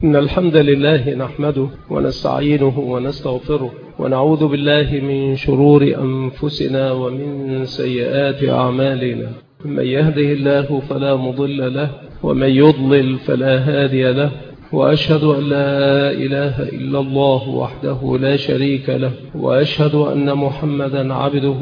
إن الحمد لله نحمده ونستعينه ونستغفره ونعوذ بالله من شرور أنفسنا ومن سيئات أعمالنا. من يهده الله فلا مضل له ومن يضلل فلا هادي له، وأشهد أن لا إله إلا الله وحده لا شريك له، وأشهد أن محمدا عبده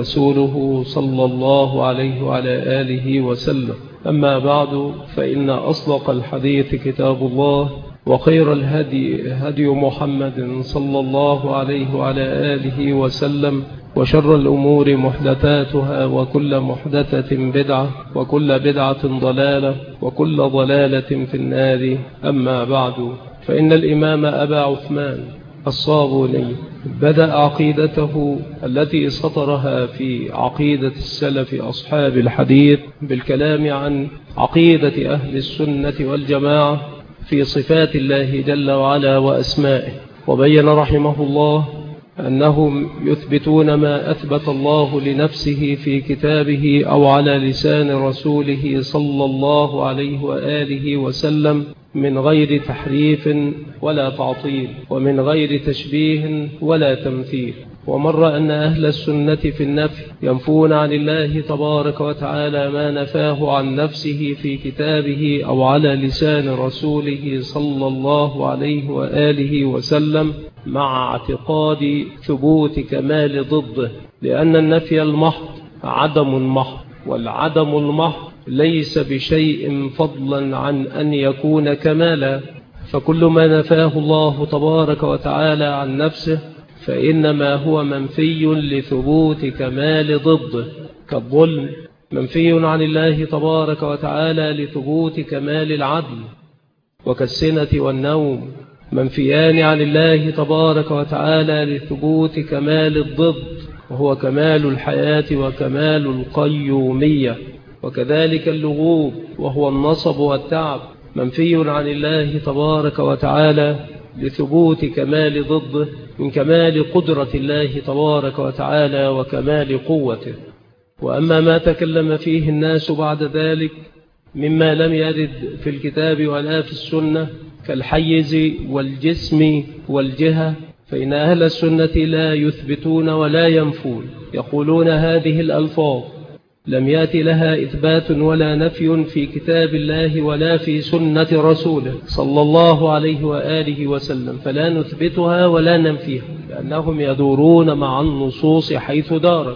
ورسوله صلى الله عليه وعلى آله وسلم. أما بعد، فإن أصدق الحديث كتاب الله، وخير الهدي هدي محمد صلى الله عليه وعلى آله وسلم، وشر الأمور محدثاتها، وكل محدثة بدعة، وكل بدعة ضلالة، وكل ضلالة في النار. أما بعد، فإن الإمام أبا عثمان الصابوني بدأ عقيدته التي سطرها في عقيدة السلف أصحاب الحديث بالكلام عن عقيدة أهل السنة والجماعة في صفات الله جل وعلا وأسمائه، وبين رحمه الله أنهم يثبتون ما أثبت الله لنفسه في كتابه أو على لسان رسوله صلى الله عليه وآله وسلم من غير تحريف ولا تعطيل، ومن غير تشبيه ولا تمثيل. ومر أن أهل السنة في النفي ينفون عن الله تبارك وتعالى ما نفاه عن نفسه في كتابه أو على لسان رسوله صلى الله عليه وآله وسلم، مع اعتقاد ثبوت كمال ضده، لأن النفي المحض عدم محض، والعدم المحض ليس بشيء فضلا عن أن يكون كمالا. فكل ما نفاه الله تبارك وتعالى عن نفسه فإنما هو منفي لثبوت كمال ضده، كالظلم منفي عن الله تبارك وتعالى لثبوت كمال العدل، وكالسنة والنوم منفيان عن الله تبارك وتعالى لثبوت كمال الضد، وهو كمال الحياة وكمال القيومية. وكذلك اللغوب وهو النصب والتعب منفي عن الله تبارك وتعالى لثبوت كمال ضده من كمال قدرة الله تبارك وتعالى وكمال قوته. وأما ما تكلم فيه الناس بعد ذلك مما لم يرد في الكتاب ولا في السنة كالحيز والجسم والجهة، فإن أهل السنة لا يثبتون ولا ينفون، يقولون هذه الألفاظ لم يأتي لها إثبات ولا نفي في كتاب الله ولا في سنة رسوله صلى الله عليه وآله وسلم، فلا نثبتها ولا ننفيها، لأنهم يدورون مع النصوص حيث دارت.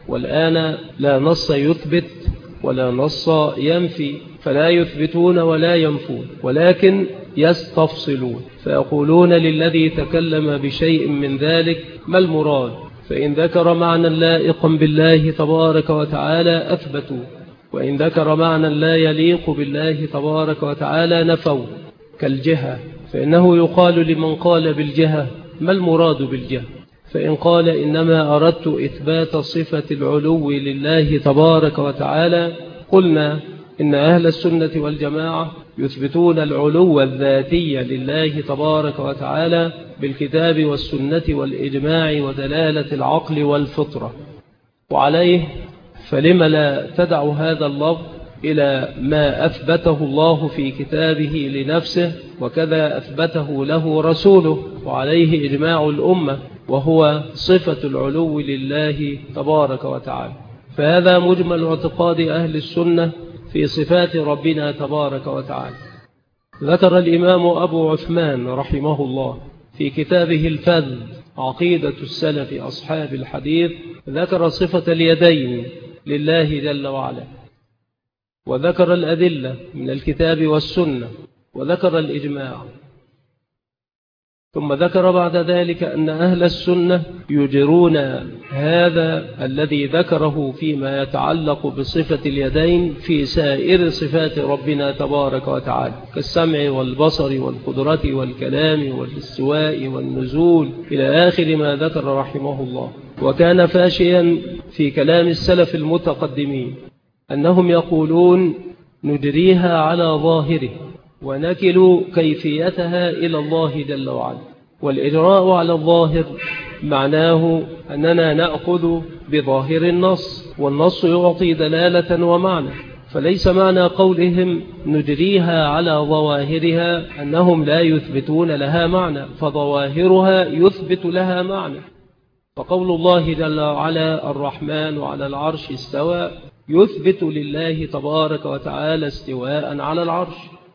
والآن لا نص يثبت ولا نص ينفي، فلا يثبتون ولا ينفون، ولكن يستفصلون، فيقولون للذي تكلم بشيء من ذلك ما المراد، فإن ذكر معنى لائقا بالله تبارك وتعالى أثبتوا، وإن ذكر معنى لا يليق بالله تبارك وتعالى نفوا. كالجهة، فإنه يقال لمن قال بالجهة ما المراد بالجهة، فإن قال إنما أردت إثبات صفة العلو لله تبارك وتعالى، قلنا إن أهل السنة والجماعة يثبتون العلو الذاتي لله تبارك وتعالى بالكتاب والسنة والإجماع ودلالة العقل والفطرة. وعليه فلم لا تدع هذا اللفظ إلى ما أثبته الله في كتابه لنفسه، وكذا أثبته له رسوله، وعليه إجماع الأمة، وهو صفة العلو لله تبارك وتعالى. فهذا مجمل اعتقاد أهل السنة في صفات ربنا تبارك وتعالى. ذكر الإمام أبو عثمان رحمه الله في كتابه الفذ عقيدة السلف أصحاب الحديث، ذكر صفة اليدين لله جل وعلا، وذكر الأدلة من الكتاب والسنة، وذكر الإجماع، ثم ذكر بعد ذلك أن أهل السنة يجرون هذا الذي ذكره فيما يتعلق بصفة اليدين في سائر صفات ربنا تبارك وتعالى، كالسمع والبصر والقدرة والكلام والاستواء والنزول إلى آخر ما ذكر رحمه الله. وكان فاشيا في كلام السلف المتقدمين أنهم يقولون ندريها على ظاهره ونكل كيفيتها إلى الله جل وعلا. والإجراء على الظاهر معناه أننا نأخذ بظاهر النص، والنص يعطي دلالة ومعنى، فليس معنى قولهم نجريها على ظواهرها أنهم لا يثبتون لها معنى، فظواهرها يثبت لها معنى. فقول الله جل وعلا الرحمن على العرش استوى يثبت لله تبارك وتعالى استواء على العرش.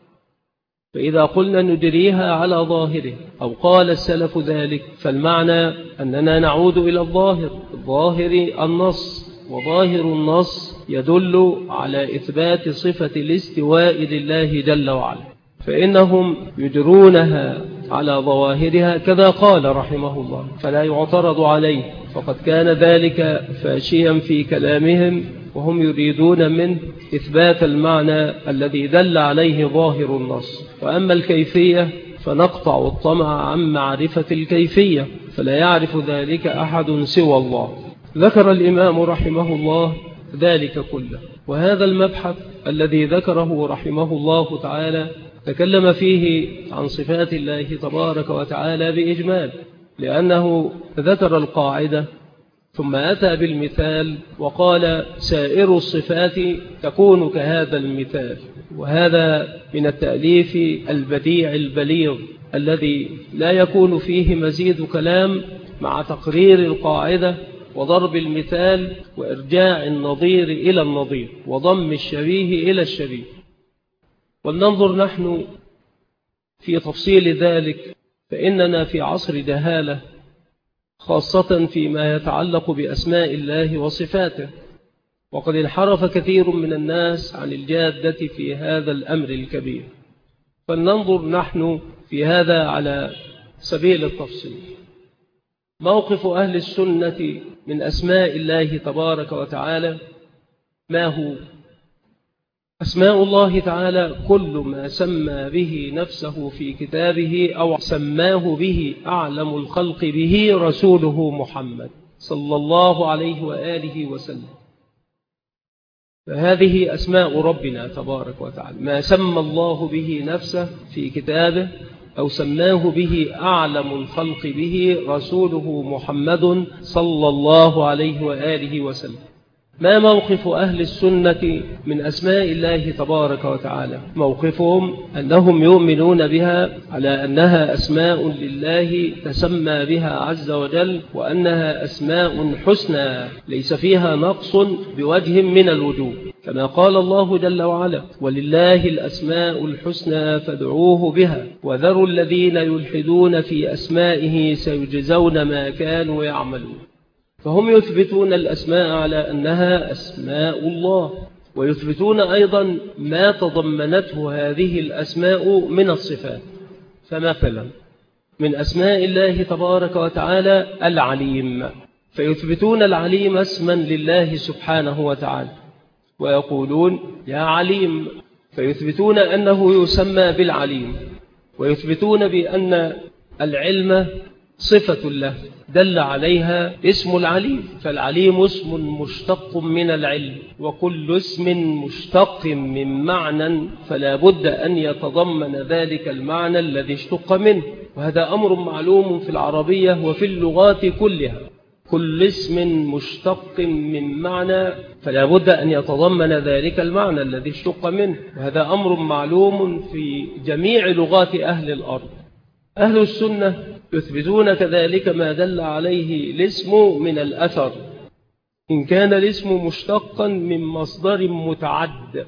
فإذا قلنا ندريها على ظاهره أو قال السلف ذلك، فالمعنى أننا نعود إلى ظاهر النص، وظاهر النص يدل على إثبات صفة الاستواء لله جل وعلا، فإنهم يجرونها على ظواهرها كذا قال رحمه الله، فلا يعترض عليه، فقد كان ذلك فاشيا في كلامهم، وهم يريدون منه إثبات المعنى الذي دل عليه ظاهر النص. وأما الكيفية فنقطع الطمع عن معرفة الكيفية، فلا يعرف ذلك أحد سوى الله. ذكر الإمام رحمه الله ذلك كله، وهذا المبحث الذي ذكره رحمه الله تعالى تكلم فيه عن صفات الله تبارك وتعالى بإجمال، لأنه ذكر القاعدة ثم أتى بالمثال وقال سائر الصفات تكون كهذا المثال. وهذا من التأليف البديع البليغ الذي لا يكون فيه مزيد كلام، مع تقرير القاعدة وضرب المثال وإرجاع النظير إلى النظير وضم الشبيه إلى الشبيه. ولننظر نحن في تفصيل ذلك، فإننا في عصر جهالة، خاصة فيما يتعلق بأسماء الله وصفاته، وقد انحرف كثير من الناس عن الجادة في هذا الأمر الكبير. فلننظر نحن في هذا على سبيل التفصيل. موقف أهل السنة من أسماء الله تبارك وتعالى ما هو؟ أسماء الله تعالى كل ما سمى به نفسه في كتابه أو سماه به أعلم الخلق به رسوله محمد صلى الله عليه وآله وسلم. فهذه أسماء ربنا تبارك وتعالى، ما سمى الله به نفسه في كتابه أو سماه به أعلم الخلق به رسوله محمد صلى الله عليه وآله وسلم. ما موقف أهل السنة من أسماء الله تبارك وتعالى؟ موقفهم أنهم يؤمنون بها على أنها أسماء لله تسمى بها عز وجل، وأنها أسماء حسنى ليس فيها نقص بوجه من الوجوه، كما قال الله جل وعلا ولله الأسماء الحسنى فادعوه بها وذروا الذين يلحدون في أسمائه سيجزون ما كانوا يعملون. فهم يثبتون الأسماء على أنها أسماء الله، ويثبتون أيضا ما تضمنته هذه الأسماء من الصفات. فمثلا من أسماء الله تبارك وتعالى العليم، فيثبتون العليم اسما لله سبحانه وتعالى، ويقولون يا عليم، فيثبتون أنه يسمى بالعليم، ويثبتون بأن العلم صفة له دل عليها اسم العليم، فالعليم اسم مشتق من العلم، وكل اسم مشتق من معنى فلا بد أن يتضمن ذلك المعنى الذي اشتق منه، وهذا أمر معلوم في العربية وفي اللغات كلها. كل اسم مشتق من معنى فلا بد أن يتضمن ذلك المعنى الذي اشتق منه، وهذا أمر معلوم في جميع لغات أهل الأرض. أهل السنة يثبتون كذلك ما دل عليه الاسم من الأثر، إن كان الاسم مشتقا من مصدر متعد.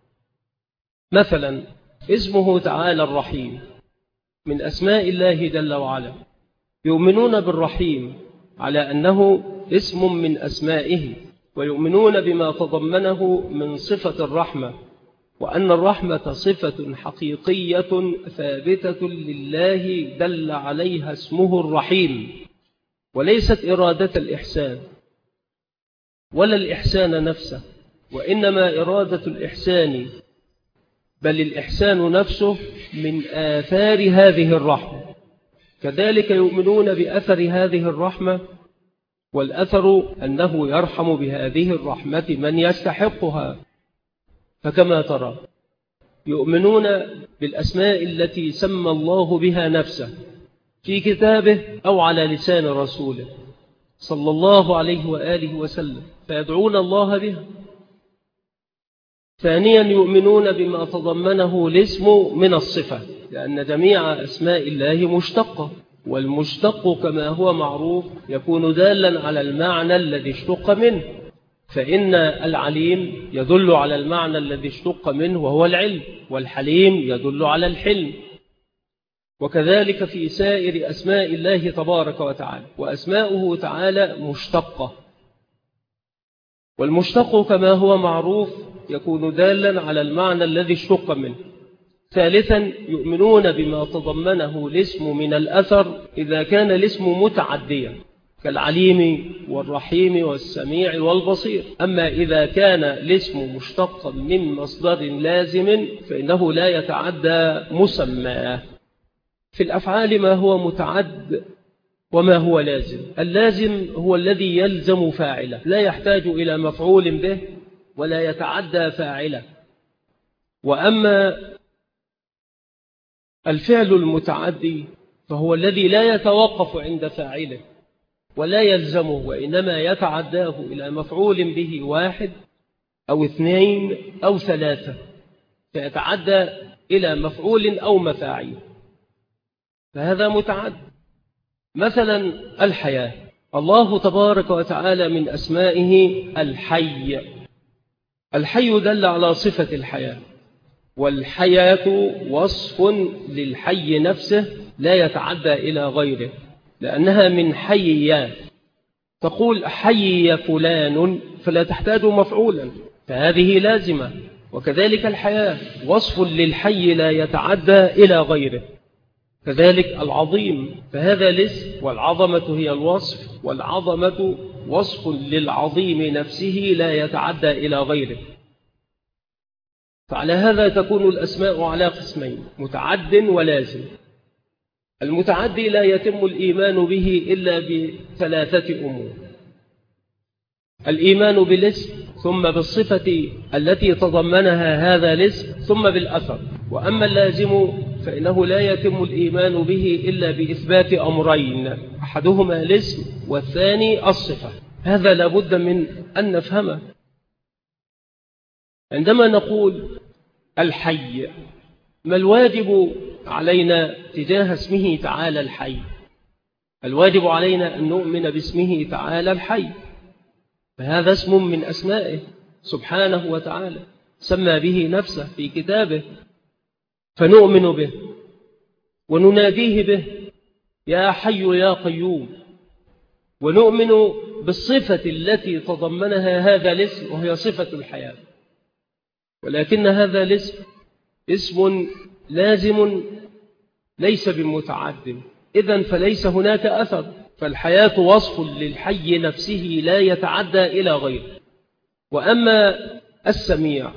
مثلا اسمه تعالى الرحيم من أسماء الله جل وعلا، يؤمنون بالرحيم على أنه اسم من أسمائه، ويؤمنون بما تضمنه من صفة الرحمة، وأن الرحمة صفة حقيقية ثابتة لله دل عليها اسمه الرحيم، وليست إرادة الإحسان ولا الإحسان نفسه، وإنما إرادة الإحسان بل الإحسان نفسه من آثار هذه الرحمة. كذلك يؤمنون بأثر هذه الرحمة، والأثر أنه يرحم بهذه الرحمة من يستحقها. فكما ترى يؤمنون بالأسماء التي سمى الله بها نفسه في كتابه أو على لسان رسوله صلى الله عليه وآله وسلم، فيدعون الله بها. ثانيا يؤمنون بما تضمنه الاسم من الصفة، لأن جميع أسماء الله مشتقة، والمشتق كما هو معروف يكون دالا على المعنى الذي اشتق منه، فإن العليم يدل على المعنى الذي اشتق منه وهو العلم، والحليم يدل على الحلم. وكذلك في سائر أسماء الله تبارك وتعالى، وأسماؤه تعالى مشتقة، والمشتق كما هو معروف يكون دالا على المعنى الذي اشتق منه. ثالثا يؤمنون بما تضمنه الاسم من الأثر إذا كان الاسم متعديا كالعليم والرحيم والسميع والبصير. أما إذا كان الاسم مشتقا من مصدر لازم فإنه لا يتعدى مسماه. في الأفعال ما هو متعد وما هو لازم. اللازم هو الذي يلزم فاعله، لا يحتاج إلى مفعول به ولا يتعدى فاعله. وأما الفعل المتعدي فهو الذي لا يتوقف عند فاعله ولا يلزمه، وإنما يتعداه إلى مفعول به واحد أو اثنين أو ثلاثة، فيتعدى إلى مفعول أو مفاعيل، فهذا متعد. مثلا الحياة، الله تبارك وتعالى من أسمائه الحي. الحي دل على صفة الحياة، والحياة وصف للحي نفسه لا يتعدى إلى غيره، لأنها من حي. تقول حي فلان فلا تحتاج مفعولا، فهذه لازمة. وكذلك الحياة وصف للحي لا يتعدى إلى غيره. كذلك العظيم، فهذا الاسم، والعظمة هي الوصف، والعظمة وصف للعظيم نفسه لا يتعدى إلى غيره. فعلى هذا تكون الأسماء على قسمين: متعد ولازم. المتعدي لا يتم الإيمان به إلا بثلاثة أمور: الإيمان بالاسم، ثم بالصفة التي تضمنها هذا الاسم، ثم بالأثر. وأما اللازم فإنه لا يتم الإيمان به إلا بإثبات أمرين: أحدهما الاسم والثاني الصفة. هذا لابد من أن نفهمه. عندما نقول الحي، ما الواجب علينا تجاه اسمه تعالى الحي؟ الواجب علينا أن نؤمن باسمه تعالى الحي، فهذا اسم من أسمائه سبحانه وتعالى، سمى به نفسه في كتابه، فنؤمن به ونناديه به يا حي يا قيوم. ونؤمن بالصفة التي تضمنها هذا الاسم وهي صفة الحياة، ولكن هذا الاسم اسم لازم ليس بمتعد، إذن فليس هناك أثر، فالحياة وصف للحي نفسه لا يتعدى إلى غيره. وأما السميع،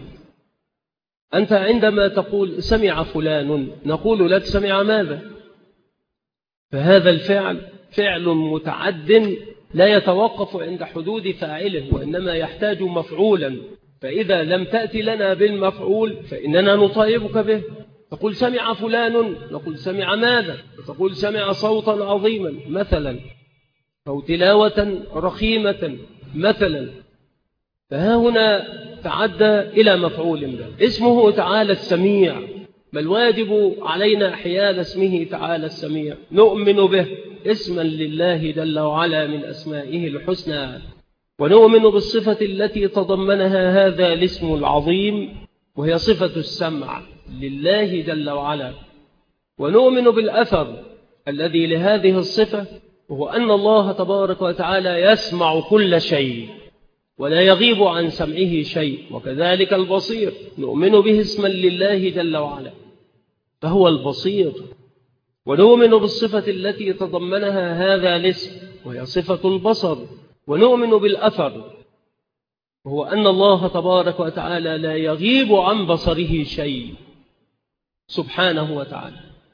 أنت عندما تقول سمع فلان نقول لك سمع ماذا؟ فهذا الفعل فعل متعد لا يتوقف عند حدود فاعله، وإنما يحتاج مفعولا، فإذا لم تأتي لنا بالمفعول فإننا نطالبك به. تقول سمع فلان نقول سمع ماذا؟ تقول سمع صوتا عظيما مثلا، أو تلاوة رخيمة مثلا، فها هنا تعدى إلى مفعول به. اسمه تعالى السميع، ما الواجب علينا حيال اسمه تعالى السميع؟ نؤمن به اسما لله جل وعلا من أسمائه الحسنى، ونؤمن بالصفة التي تضمنها هذا الاسم العظيم وهي صفة السمع لله جل وعلا. ونؤمن بالأثر الذي لهذه الصفة، وهو أن الله تبارك وتعالى يسمع كل شيء ولا يغيب عن سمعه شيء. وكذلك البصير نؤمن به اسما لله جل وعلا فهو البصير. ونؤمن بالصفة التي تضمنها هذا الاسم وهي صفة البصر. ونؤمن بالأثر، وهو أن الله تبارك وتعالى لا يغيب عن بصره شيء سبحانه وتعالى.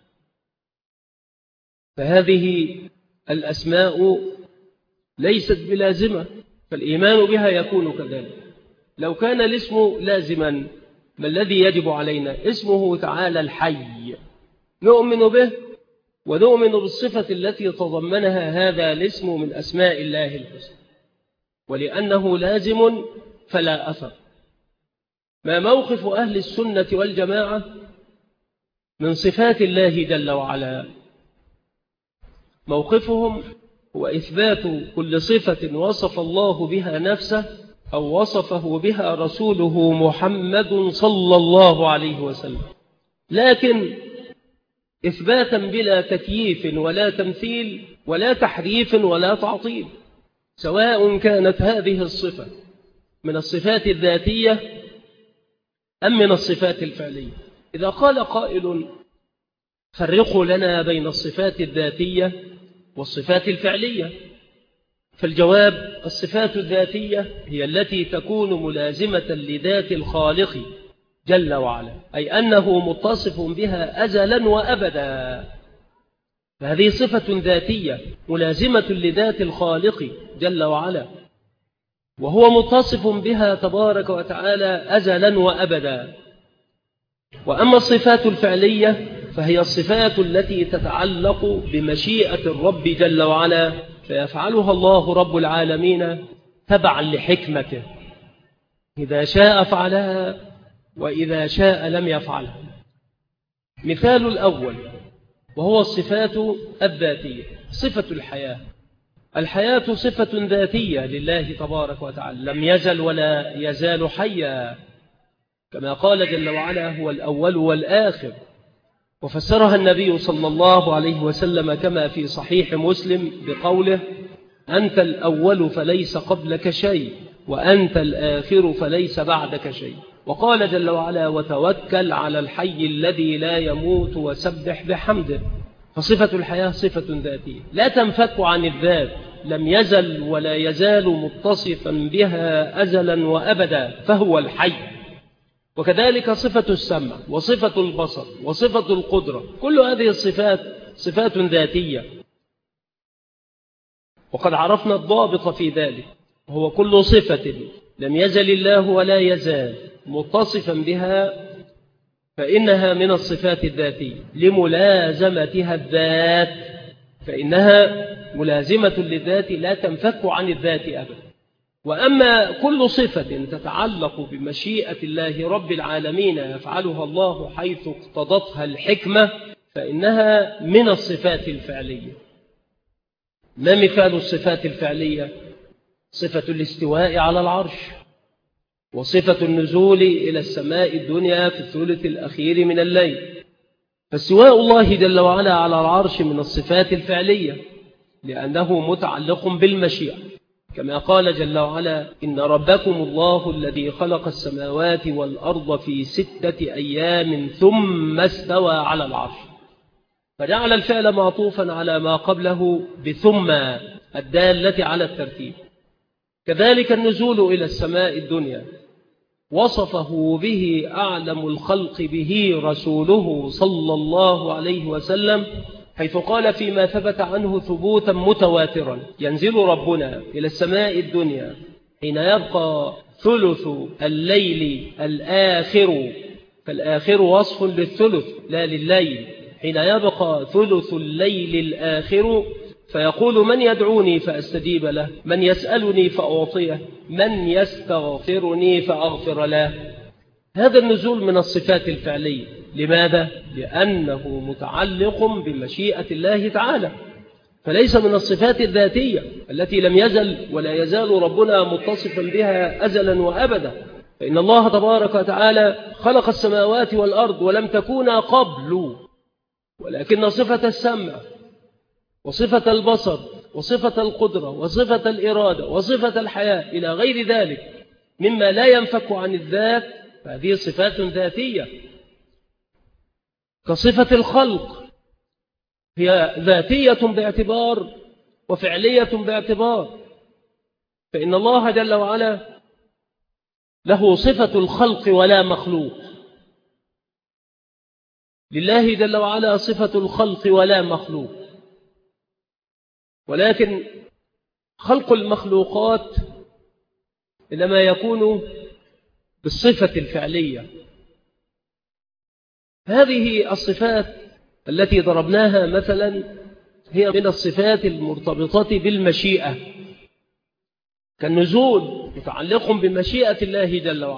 فهذه الأسماء ليست بلازمة، فالإيمان بها يكون كذلك. لو كان الاسم لازما ما الذي يجب علينا؟ اسمه تعالى الحي، نؤمن به ونؤمن بالصفة التي تضمنها هذا الاسم من أسماء الله الحسنى، ولأنه لازم فلا أثر. ما موقف أهل السنة والجماعة من صفات الله جل وعلا؟ موقفهم هو إثبات كل صفة وصف الله بها نفسه أو وصفه بها رسوله محمد صلى الله عليه وسلم، لكن إثباتا بلا تكييف ولا تمثيل ولا تحريف ولا تعطيل، سواء كانت هذه الصفة من الصفات الذاتية أم من الصفات الفعلية. إذا قال قائل فرقوا لنا بين الصفات الذاتية والصفات الفعلية، فالجواب: الصفات الذاتية هي التي تكون ملازمة لذات الخالق جل وعلا، أي أنه متصف بها أزلا وأبدا، فهذه صفة ذاتية ملازمة لذات الخالق جل وعلا، وهو متصف بها تبارك وتعالى أزلا وأبدا. وأما الصفات الفعلية فهي الصفات التي تتعلق بمشيئة الرب جل وعلا، فيفعلها الله رب العالمين تبعا لحكمته، إذا شاء فعلها وإذا شاء لم يفعلها. مثال الأول وهو الصفات الذاتية، صفة الحياة. الحياة صفة ذاتية لله تبارك وتعالى، لم يزل ولا يزال حيا، كما قال جل وعلا: هو الأول والآخر. وفسرها النبي صلى الله عليه وسلم كما في صحيح مسلم بقوله: أنت الأول فليس قبلك شيء، وأنت الآخر فليس بعدك شيء. وقال جل وعلا: وتوكل على الحي الذي لا يموت وسبح بحمده. فصفة الحياة صفة ذاتية لا تنفك عن الذات، لم يزل ولا يزال متصفا بها أزلا وأبدا، فهو الحي. وكذلك صفة السمع وصفة البصر وصفة القدرة، كل هذه الصفات صفات ذاتية، وقد عرفنا الضابط في ذلك، وهو كل صفة لم يزل الله ولا يزال متصفا بها فإنها من الصفات الذاتية لملازمتها الذات، فإنها ملازمة للذات لا تنفك عن الذات أبدا. وأما كل صفة تتعلق بمشيئة الله رب العالمين يفعلها الله حيث اقتضتها الحكمة فإنها من الصفات الفعلية. ما مثال الصفات الفعلية؟ صفة الاستواء على العرش، وصفة النزول إلى السماء الدنيا في الثلث الأخير من الليل. فاستواء الله جل وعلا على العرش من الصفات الفعلية لأنه متعلق بالمشيئة، كما قال جل وعلا: إن ربكم الله الذي خلق السماوات والأرض في 6 أيام ثم استوى على العرش، فجعل الفعل معطوفا على ما قبله بثم الدالة على الترتيب. كذلك النزول إلى السماء الدنيا وصفه به أعلم الخلق به رسوله صلى الله عليه وسلم، حيث قال فيما ثبت عنه ثبوتا متواترا: ينزل ربنا إلى السماء الدنيا حين يبقى ثلث الليل الآخر، فالآخر وصف للثلث لا لليل، حين يبقى ثلث الليل الآخر فيقول: من يدعوني فأستجيب له، من يسألني فأعطيه، من يستغفرني فأغفر له. هذا النزول من الصفات الفعلية. لماذا؟ لأنه متعلق بمشيئة الله تعالى، فليس من الصفات الذاتية التي لم يزل ولا يزال ربنا متصفا بها أزلا وأبدا. فإن الله تبارك وتعالى خلق السماوات والأرض ولم تكونا قبل، ولكن صفة السمع وصفة البصر وصفة القدرة وصفة الإرادة وصفة الحياة إلى غير ذلك مما لا ينفك عن الذات، فهذه صفات ذاتية. كصفة الخلق هي ذاتية باعتبار وفعلية باعتبار، فإن الله جل وعلا له صفة الخلق ولا مخلوق، لله جل وعلا صفة الخلق ولا مخلوق، ولكن خلق المخلوقات إنما يكون بالصفة الفعلية. هذه الصفات التي ضربناها مثلا هي من الصفات المرتبطة بالمشيئة، كالنزول متعلق بمشيئة الله جل وعلا،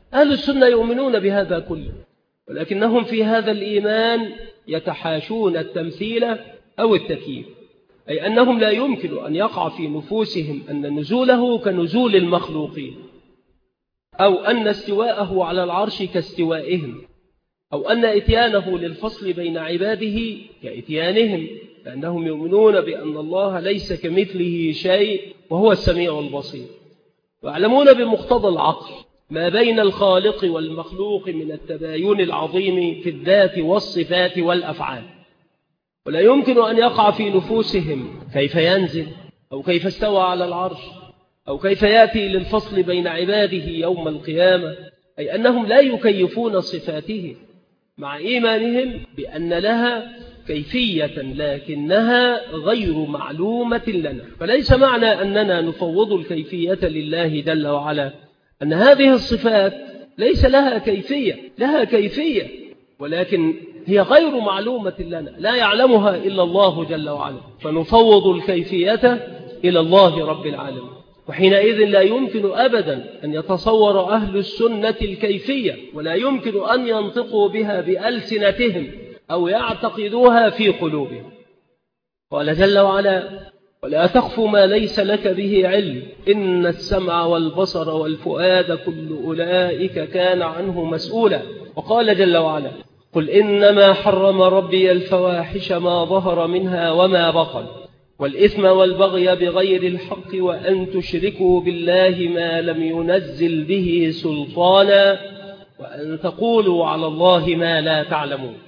أهل السنة يؤمنون بهذا كله، ولكنهم في هذا الإيمان يتحاشون التمثيل أو التكييف، أي أنهم لا يمكن أن يقع في نفوسهم أن نزوله كنزول المخلوقين، أو أن استواءه على العرش كاستوائهم، أو أن إتيانه للفصل بين عباده كإتيانهم، لأنهم يؤمنون بأن الله ليس كمثله شيء وهو السميع البصير، ويعلمون بمقتضى العقل ما بين الخالق والمخلوق من التباين العظيم في الذات والصفات والأفعال. ولا يمكن أن يقع في نفوسهم كيف ينزل، أو كيف استوى على العرش، أو كيف يأتي للفصل بين عباده يوم القيامة، أي أنهم لا يكيفون صفاته مع إيمانهم بأن لها كيفية لكنها غير معلومة لنا. فليس معنى أننا نفوض الكيفية لله جل وعلا أن هذه الصفات ليس لها كيفية، لها كيفية، ولكن هي غير معلومة لنا، لا يعلمها إلا الله جل وعلا، فنفوض الكيفية إلى الله رب العالمين. وحينئذ لا يمكن أبدا أن يتصور أهل السنة الكيفية، ولا يمكن أن ينطقوا بها بألسنتهم أو يعتقدوها في قلوبهم. قال جل وعلا: ولا تخف ما ليس لك به علم إن السمع والبصر والفؤاد كل أولئك كان عنه مسؤولا. وقال جل وعلا: قل إنما حرم ربي الفواحش ما ظهر منها وما بطن والإثم والبغي بغير الحق وأن تشركوا بالله ما لم ينزل به سلطانا وأن تقولوا على الله ما لا تعلمون.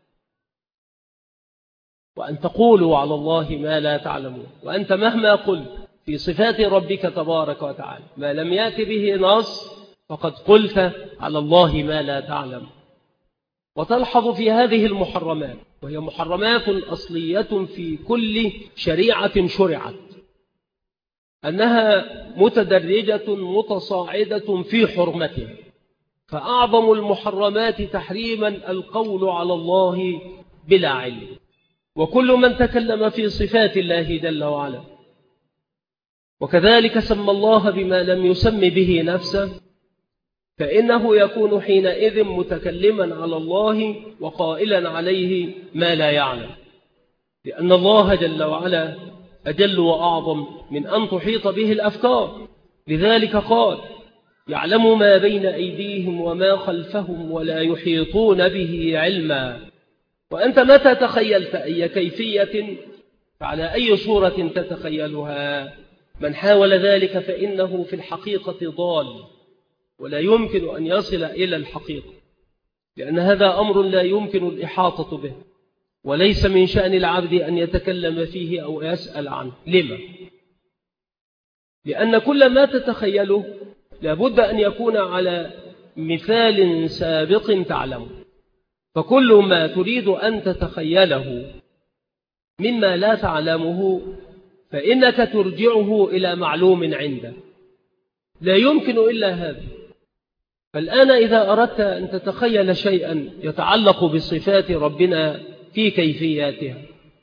وأن تقولوا على الله ما لا تعلمون. وأنت مهما قلت في صفات ربك تبارك وتعالى ما لم يأت به نص فقد قلت على الله ما لا تعلم. وتلحظ في هذه المحرمات، وهي محرمات أصلية في كل شريعة شرعت، أنها متدرجة متصاعدة في حرمتها. فأعظم المحرمات تحريما القول على الله بلا علم، وكل من تكلم في صفات الله جل وعلا وكذلك سمى الله بما لم يسم به نفسه فإنه يكون حينئذ متكلما على الله وقائلا عليه ما لا يعلم، لأن الله جل وعلا أجل وأعظم من أن تحيط به الأفكار. لذلك قال: يعلم ما بين أيديهم وما خلفهم ولا يحيطون به علما. وأنت متى تخيلت أي كيفية فعلى أي صورة تتخيلها؟ من حاول ذلك فإنه في الحقيقة ضال، ولا يمكن أن يصل إلى الحقيقة، لأن هذا أمر لا يمكن الإحاطة به، وليس من شأن العبد أن يتكلم فيه أو يسأل عنه. لما؟ لأن كل ما تتخيله لابد أن يكون على مثال سابق تعلمه، فكل ما تريد أن تتخيله مما لا تعلمه فإنك ترجعه إلى معلوم عنده، لا يمكن إلا هذا. فالآن إذا أردت أن تتخيل شيئا يتعلق بصفات ربنا في كيفياتها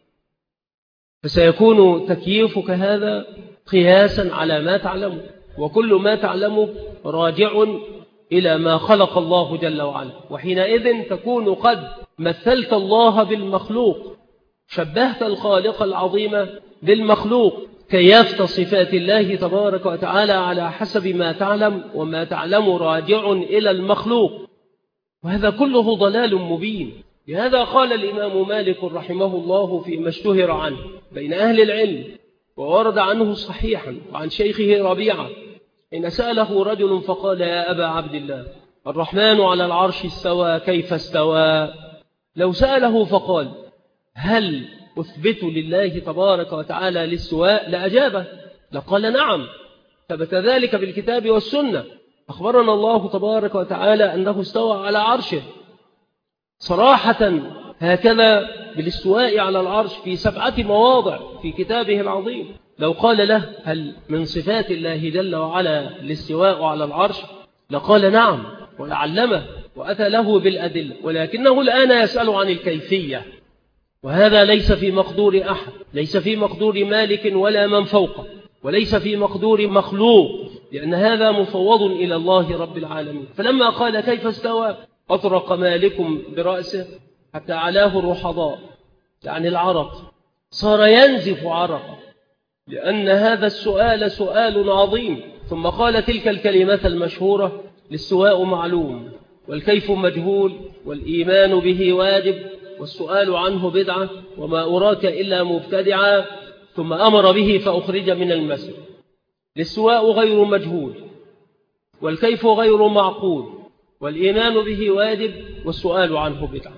فسيكون تكييفك هذا قياسا على ما تعلمه، وكل ما تعلمه راجع إلى ما خلق الله جل وعلا، وحينئذ تكون قد مثلت الله بالمخلوق، شبهت الخالق العظيم بالمخلوق، كيفت صفات الله تبارك وتعالى على حسب ما تعلم، وما تعلم راجع إلى المخلوق، وهذا كله ضلال مبين. لهذا قال الإمام مالك رحمه الله فيما اشتهر عنه بين أهل العلم وورد عنه صحيحا وعن شيخه ربيعة إن سأله رجل فقال: يا أبا عبد الله، الرحمن على العرش استوى، كيف استوى؟ لو سأله فقال: هل أثبت لله تبارك وتعالى الاستواء؟ لأجابه، لقال: نعم، ثبت ذلك بالكتاب والسنة، أخبرنا الله تبارك وتعالى أنه استوى على عرشه صراحة هكذا بالاستواء على العرش في 7 مواضع في كتابه العظيم. لو قال له: هل من صفات الله جل وعلا الاستواء على العرش؟ لقال: نعم، ولعلمه وأتى له بالأدلة، ولكنه الآن يسأل عن الكيفية، وهذا ليس في مقدور أحد، ليس في مقدور مالك ولا من فوقه، وليس في مقدور مخلوق، لأن هذا مفوض إلى الله رب العالمين. فلما قال كيف استوى أطرق مالك برأسه حتى علاه الرحضاء، يعني العرق، صار ينزف عرقا، لأن هذا السؤال سؤال عظيم. ثم قال تلك الكلمة المشهورة: الاستواء معلوم والكيف مجهول والإيمان به واجب والسؤال عنه بدعة وما أراك إلا مبتدعا، ثم أمر به فأخرج من المسجد. الاستواء غير مجهول والكيف غير معقول والإيمان به واجب والسؤال عنه بدعة.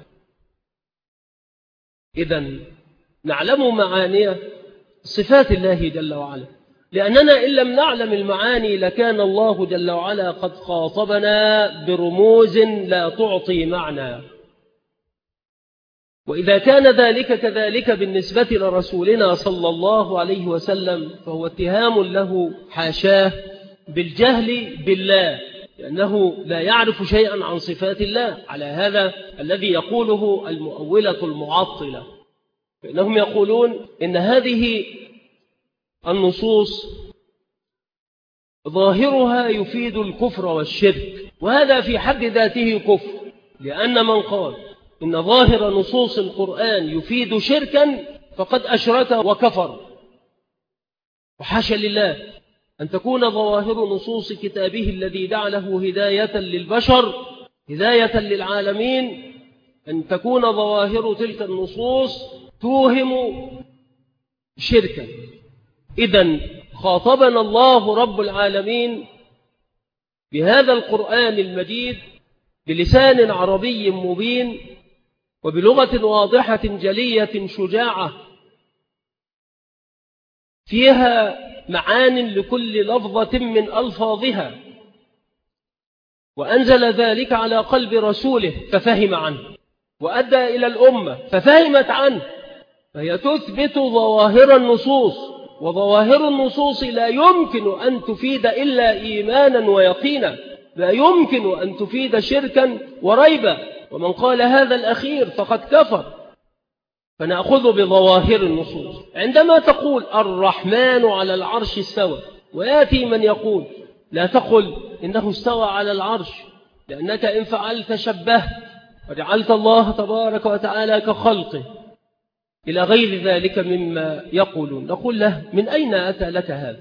إذن نعلم معاني صفات الله جل وعلا، لأننا إن لم نعلم المعاني لكان الله جل وعلا قد خاطبنا برموز لا تعطي معنى. وإذا كان ذلك كذلك بالنسبة لرسولنا صلى الله عليه وسلم فهو اتهام له حاشاه بالجهل بالله، لأنه لا يعرف شيئا عن صفات الله، على هذا الذي يقوله المؤولة المعطلة، فإنهم يقولون إن هذه النصوص ظاهرها يفيد الكفر والشرك، وهذا في حد ذاته كفر، لأن من قال إن ظاهر نصوص القرآن يفيد شركا فقد أشرك وكفر. وحاشا لله أن تكون ظواهر نصوص كتابه الذي جعله هداية للبشر هداية للعالمين، أن تكون ظواهر تلك النصوص توهم شركا. إذن خاطبنا الله رب العالمين بهذا القرآن المجيد بلسان عربي مبين وبلغة واضحة جلية شجاعة فيها معان لكل لفظة من ألفاظها، وأنزل ذلك على قلب رسوله ففهم عنه، وأدى إلى الأمة ففهمت عنه، فهي تثبت ظواهر النصوص، وظواهر النصوص لا يمكن أن تفيد إلا إيمانا ويقينا، لا يمكن أن تفيد شركا وريبا، ومن قال هذا الأخير فقد كفر. فنأخذ بظواهر النصوص. عندما تقول الرحمن على العرش استوى، ويأتي من يقول لا تقل إنه استوى على العرش، لأنك إن فعلت شبهت وجعلت الله تبارك وتعالى كخلقه إلى غير ذلك مما يقولون. نقول له من أين أتى لك هذا؟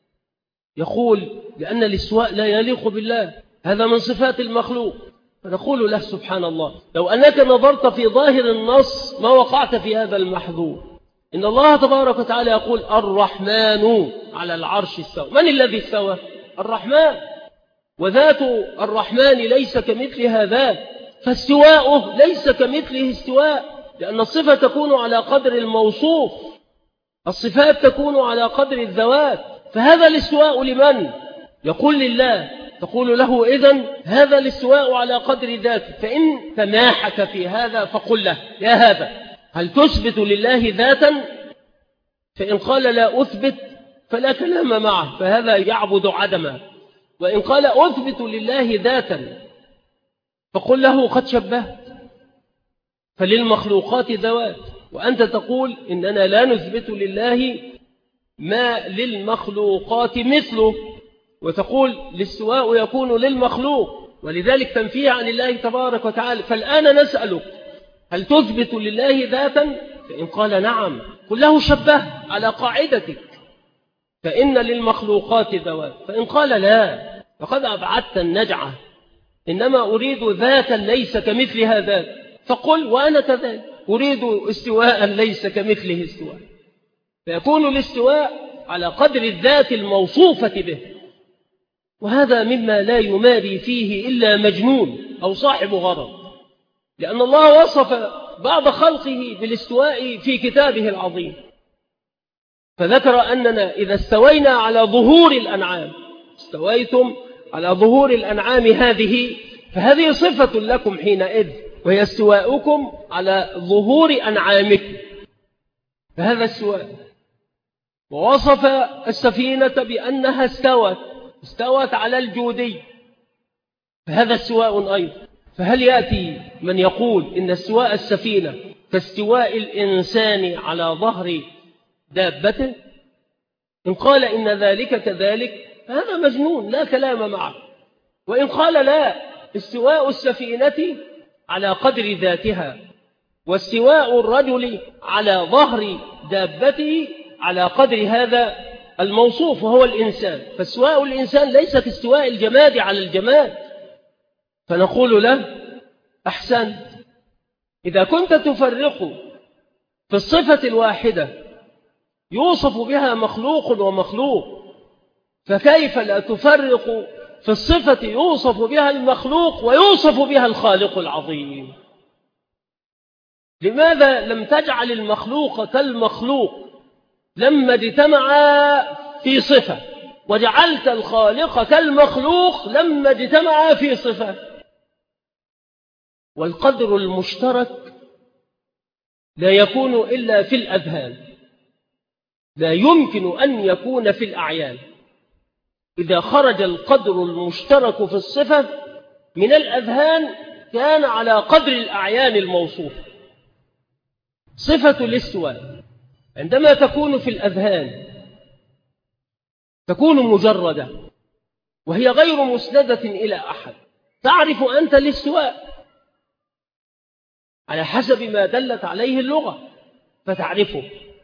يقول لأن الاستواء لا يليق بالله، هذا من صفات المخلوق. فنقول له سبحان الله، لو أنك نظرت في ظاهر النص ما وقعت في هذا المحظور. إن الله تبارك وتعالى يقول الرحمن على العرش استوى. من الذي استوى؟ الرحمن، وذات الرحمن ليس كمثلها ذات، فاستواؤه ليس كمثله استواء، لأن الصفة تكون على قدر الموصوف، الصفات تكون على قدر الذوات. فهذا الاستواء لمن؟ يقول لله. تقول له إذن هذا الاستواء على قدر ذاته، فإن تماحك في هذا فقل له يا هذا هل تثبت لله ذاتا؟ فإن قال لا أثبت فلا كلام معه، فهذا يعبد عدما. وإن قال أثبت لله ذاتا فقل له قد شبهت، فللمخلوقات ذوات، وأنت تقول إننا لا نثبت لله ما للمخلوقات مثله، وتقول الاستواء يكون للمخلوق، ولذلك تنفيه عن الله تبارك وتعالى. فالآن نسألك هل تثبت لله ذاتا؟ فإن قال نعم قل له شبه على قاعدتك، فإن للمخلوقات ذوات. فإن قال لا فقد أبعدت النجعة، إنما أريد ذاتا ليس كمثلها ذات، فقل وأنا كذلك أريد استواء ليس كمثله استواء، فيكون الاستواء على قدر الذات الموصوفة به. وهذا مما لا يماري فيه إلا مجنون أو صاحب غرض، لأن الله وصف بعض خلقه بالاستواء في كتابه العظيم، فذكر أننا إذا استوينا على ظهور الأنعام، استويتم على ظهور الأنعام هذه، فهذه صفة لكم حينئذ، وهي استواؤكم على ظهور أنعامكم، فهذا استواء. ووصف السفينة بأنها استوت على الجودي، فهذا استواء أيضا. فهل يأتي من يقول إن استواء السفينة كاستواء الإنسان على ظهر دابته؟ إن قال إن ذلك كذلك هذا مجنون لا كلام معه. وإن قال لا، استواء السفينة على قدر ذاتها، واستواء الرجل على ظهر دابته على قدر هذا الموصوف وهو الإنسان، فاستواء الإنسان ليس كاستواء الجماد على الجماد. فنقول له أحسنت، إذا كنت تفرق في الصفة الواحدة يوصف بها مخلوق ومخلوق، فكيف لا تفرق في الصفة يوصف بها المخلوق ويوصف بها الخالق العظيم؟ لماذا لم تجعل المخلوق كالمخلوق لما اجتمعا في صفة، وجعلت الخالق كالمخلوق لما اجتمعا في صفة؟ والقدر المشترك لا يكون إلا في الأذهان، لا يمكن أن يكون في الأعيان. إذا خرج القدر المشترك في الصفة من الأذهان كان على قدر الأعيان الموصوفة. صفة الاستواء عندما تكون في الأذهان تكون مجردة وهي غير مسندة إلى أحد، تعرف أنت الاستواء على حسب ما دلت عليه اللغة فتعرفه،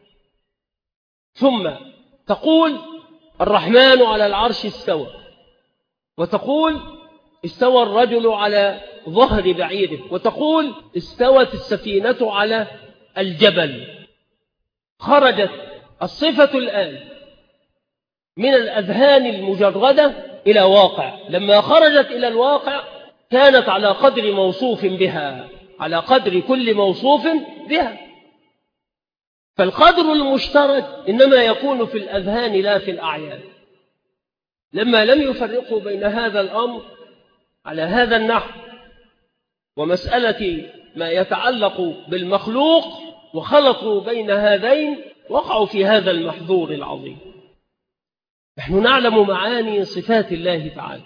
ثم تقول الرحمن على العرش استوى، وتقول استوى الرجل على ظهر بعيره، وتقول استوت السفينة على الجبل. خرجت الصفة الآن من الأذهان المجردة إلى واقع، لما خرجت إلى الواقع كانت على قدر موصوف بها، على قدر كل موصوف بها. فالقدر المشترك إنما يكون في الأذهان لا في الأعيان. لما لم يفرقوا بين هذا الأمر على هذا النحو ومسألة ما يتعلق بالمخلوق وخلطوا بين هذين وقعوا في هذا المحذور العظيم. نحن نعلم معاني صفات الله تعالى،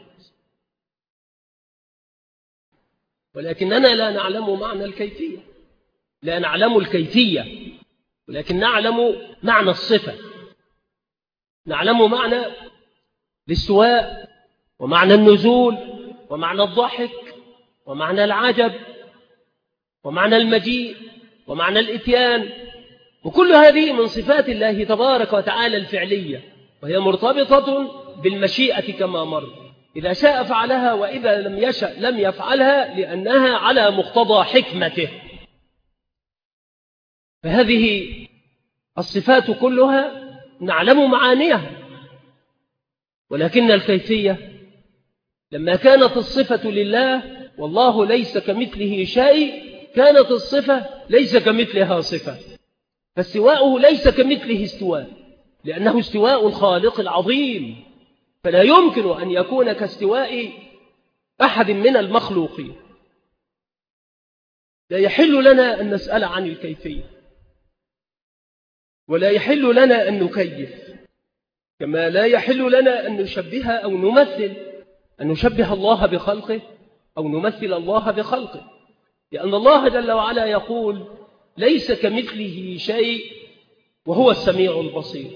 ولكننا لا نعلم معنى الكيفية، لا نعلم الكيفية، ولكن نعلم معنى الصفة، نعلم معنى الاستواء ومعنى النزول ومعنى الضحك ومعنى العجب ومعنى المجيء ومعنى الإتيان، وكل هذه من صفات الله تبارك وتعالى الفعلية، وهي مرتبطة بالمشيئة كما مر، إذا شاء فعلها وإذا لم يشأ لم يفعلها، لأنها على مقتضى حكمته. فهذه الصفات كلها نعلم معانيها، ولكن الكيفية لما كانت الصفة لله والله ليس كمثله شيء كانت الصفة ليس كمثلها صفة، فاستواؤه ليس كمثله استواء، لأنه استواء الخالق العظيم، فلا يمكن أن يكون كاستواء أحد من المخلوقين. لا يحل لنا أن نسأل عن الكيفية، ولا يحل لنا أن نكيف، كما لا يحل لنا أن نشبه أو نمثل، أن نشبه الله بخلقه أو نمثل الله بخلقه، لأن الله جل وعلا يقول ليس كمثله شيء وهو السميع البصير.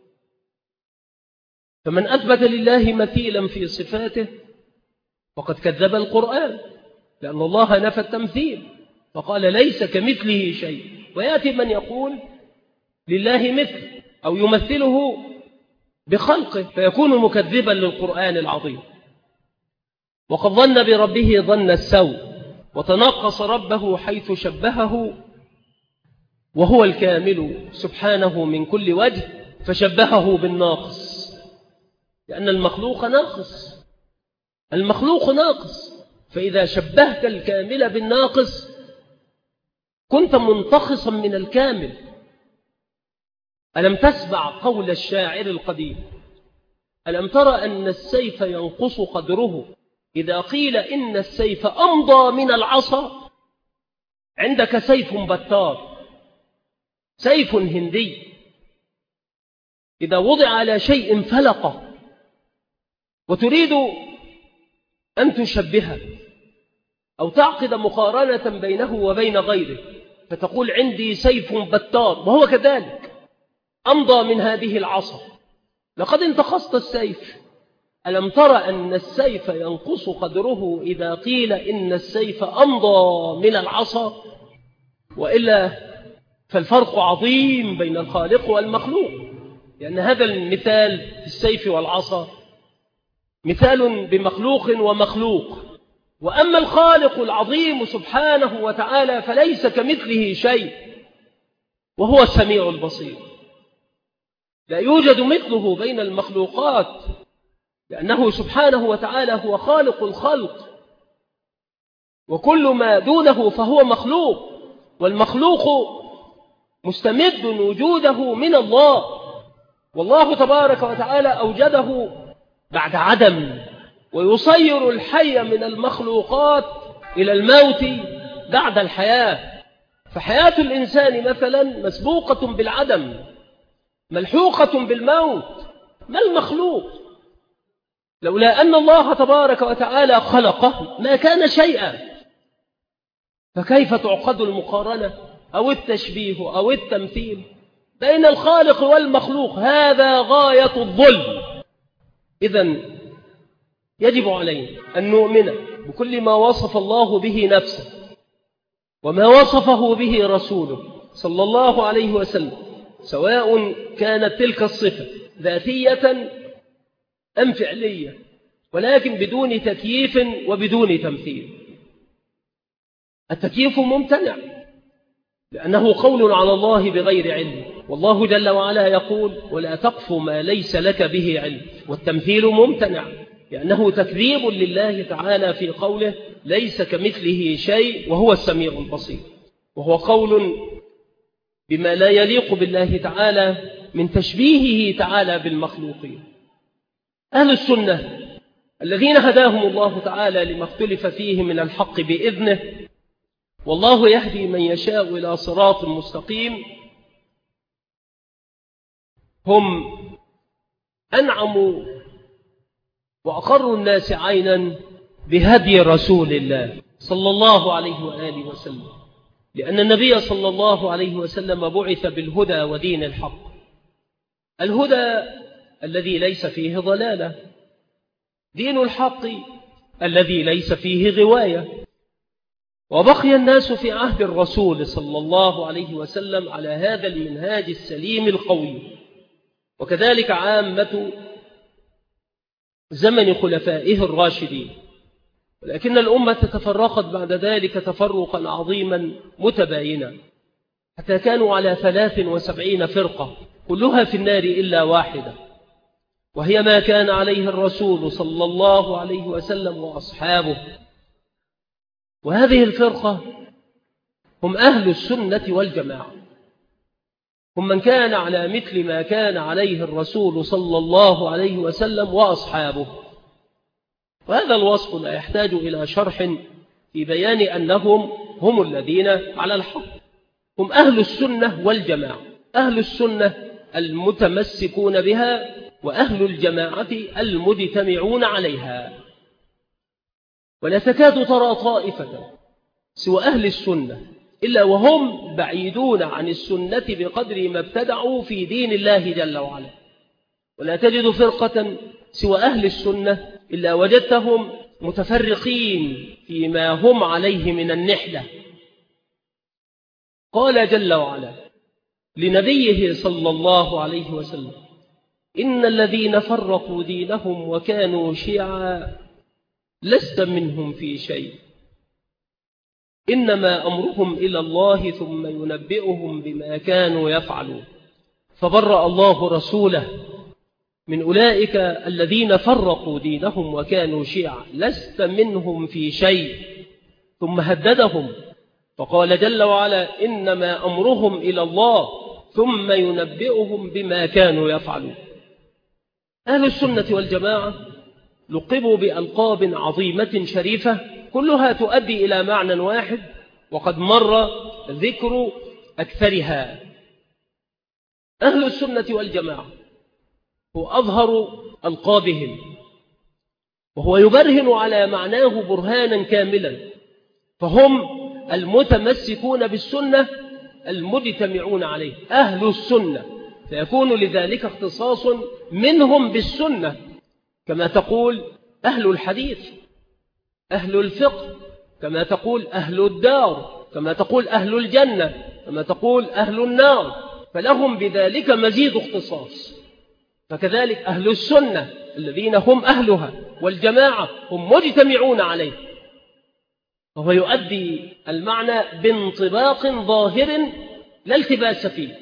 فمن أثبت لله مثيلا في صفاته فقد كذب القرآن، لأن الله نفى التمثيل فقال ليس كمثله شيء، ويأتي من يقول لله مثل أو يمثله بخلقه فيكون مكذبا للقرآن العظيم. وقد ظن بربه ظن السوء وتنقص ربه حيث شبهه، وهو الكامل سبحانه من كل وجه فشبهه بالناقص، لأن المخلوق ناقص، المخلوق ناقص، فإذا شبهت الكامل بالناقص كنت منتقصا من الكامل. ألم تسمع قول الشاعر القديم ألم ترى أن السيف ينقص قدره إذا قيل إن السيف أمضى من العصا؟ عندك سيف بتار، سيف هندي، إذا وضع على شيء فلقه وتريد أن تشبهه أو تعقد مقارنة بينه وبين غيره فتقول عندي سيف بتار، وهو كذلك أمضى من هذه العصا، لقد انتقصت السيف ألم تر أن السيف ينقص قدره إذا قيل إن السيف أمضى من العصا؟ وإلا فالفرق عظيم بين الخالق والمخلوق، لأن هذا المثال في السيف والعصا مثال بمخلوق ومخلوق، وأما الخالق العظيم سبحانه وتعالى فليس كمثله شيء وهو السميع البصير، لا يوجد مثله بين المخلوقات، لأنه سبحانه وتعالى هو خالق الخلق، وكل ما دونه فهو مخلوق، والمخلوق مستمد وجوده من الله، والله تبارك وتعالى أوجده بعد عدم، ويصير الحي من المخلوقات إلى الموت بعد الحياة. فحياة الإنسان مثلا مسبوقة بالعدم، ملحوقة بالموت. ما المخلوق؟ لولا أن الله تبارك وتعالى خلقه ما كان شيئا، فكيف تعقد المقارنة أو التشبيه أو التمثيل بين الخالق والمخلوق؟ هذا غاية الظلم. إذن يجب علينا أن نؤمن بكل ما وصف الله به نفسه وما وصفه به رسوله صلى الله عليه وسلم، سواء كانت تلك الصفة ذاتية أم فعلية، ولكن بدون تكييف وبدون تمثيل. التكييف ممتنع لأنه قول على الله بغير علم، والله جل وعلا يقول ولا تقف ما ليس لك به علم. والتمثيل ممتنع لأنه تكذيب لله تعالى في قوله ليس كمثله شيء وهو السميع البصير، وهو قول بما لا يليق بالله تعالى من تشبيهه تعالى بالمخلوقين. أهل السنة الذين هداهم الله تعالى لما اختلف فيه من الحق بإذنه، والله يهدي من يشاء إلى صراط مستقيم، هم أنعموا وأقروا الناس عينا بهدي رسول الله صلى الله عليه وآله وسلم، لأن النبي صلى الله عليه وسلم بعث بالهدى ودين الحق، الهدى الذي ليس فيه ضلالة، دين الحق الذي ليس فيه غواية. وبقي الناس في عهد الرسول صلى الله عليه وسلم على هذا المنهاج السليم القوي، وكذلك عامة زمن خلفائه الراشدين، ولكن الأمة تفرقت بعد ذلك تفرقا عظيما متباينا، حتى كانوا على 73 فرقة كلها في النار إلا واحدة، وهي ما كان عليه الرسول صلى الله عليه وسلم وأصحابه. وهذه الفرقة هم أهل السنة والجماعة، هم من كان على مثل ما كان عليه الرسول صلى الله عليه وسلم وأصحابه. وهذا الوصف لا يحتاج إلى شرح في بيان أنهم هم الذين على الحق، هم أهل السنة والجماعة، أهل السنة المتمسكون بها، وأهل الجماعة المجتمعون عليها. ولا تكاد ترى طائفة سوى أهل السنة إلا وهم بعيدون عن السنة بقدر ما ابتدعوا في دين الله جل وعلا، ولا تجد فرقة سوى أهل السنة إلا وجدتهم متفرقين فيما هم عليه من النحلة. قال جل وعلا لنبيه صلى الله عليه وسلم إن الذين فرقوا دينهم وكانوا شيعا لست منهم في شيء إنما أمرهم إلى الله ثم ينبئهم بما كانوا يفعلون. فبرأ الله رسوله من أولئك الذين فرقوا دينهم وكانوا شيعا لست منهم في شيء، ثم هددهم فقال جل وعلا إنما أمرهم إلى الله ثم ينبئهم بما كانوا يفعلون. أهل السنة والجماعة لقبوا بألقاب عظيمة شريفة كلها تؤدي إلى معنى واحد، وقد مر ذكر أكثرها. أهل السنة والجماعة هو أظهر ألقابهم، وهو يبرهن على معناه برهانا كاملا، فهم المتمسكون بالسنة المجتمعون عليه، أهل السنة، فيكون لذلك اختصاص منهم بالسنة كما تقول أهل الحديث، أهل الفقه، كما تقول أهل الدار، كما تقول أهل الجنة، كما تقول أهل النار، فلهم بذلك مزيد اختصاص. فكذلك أهل السنة الذين هم أهلها والجماعة هم مجتمعون عليه، وهو يؤدي المعنى بانطباق ظاهر لا التباس فيه.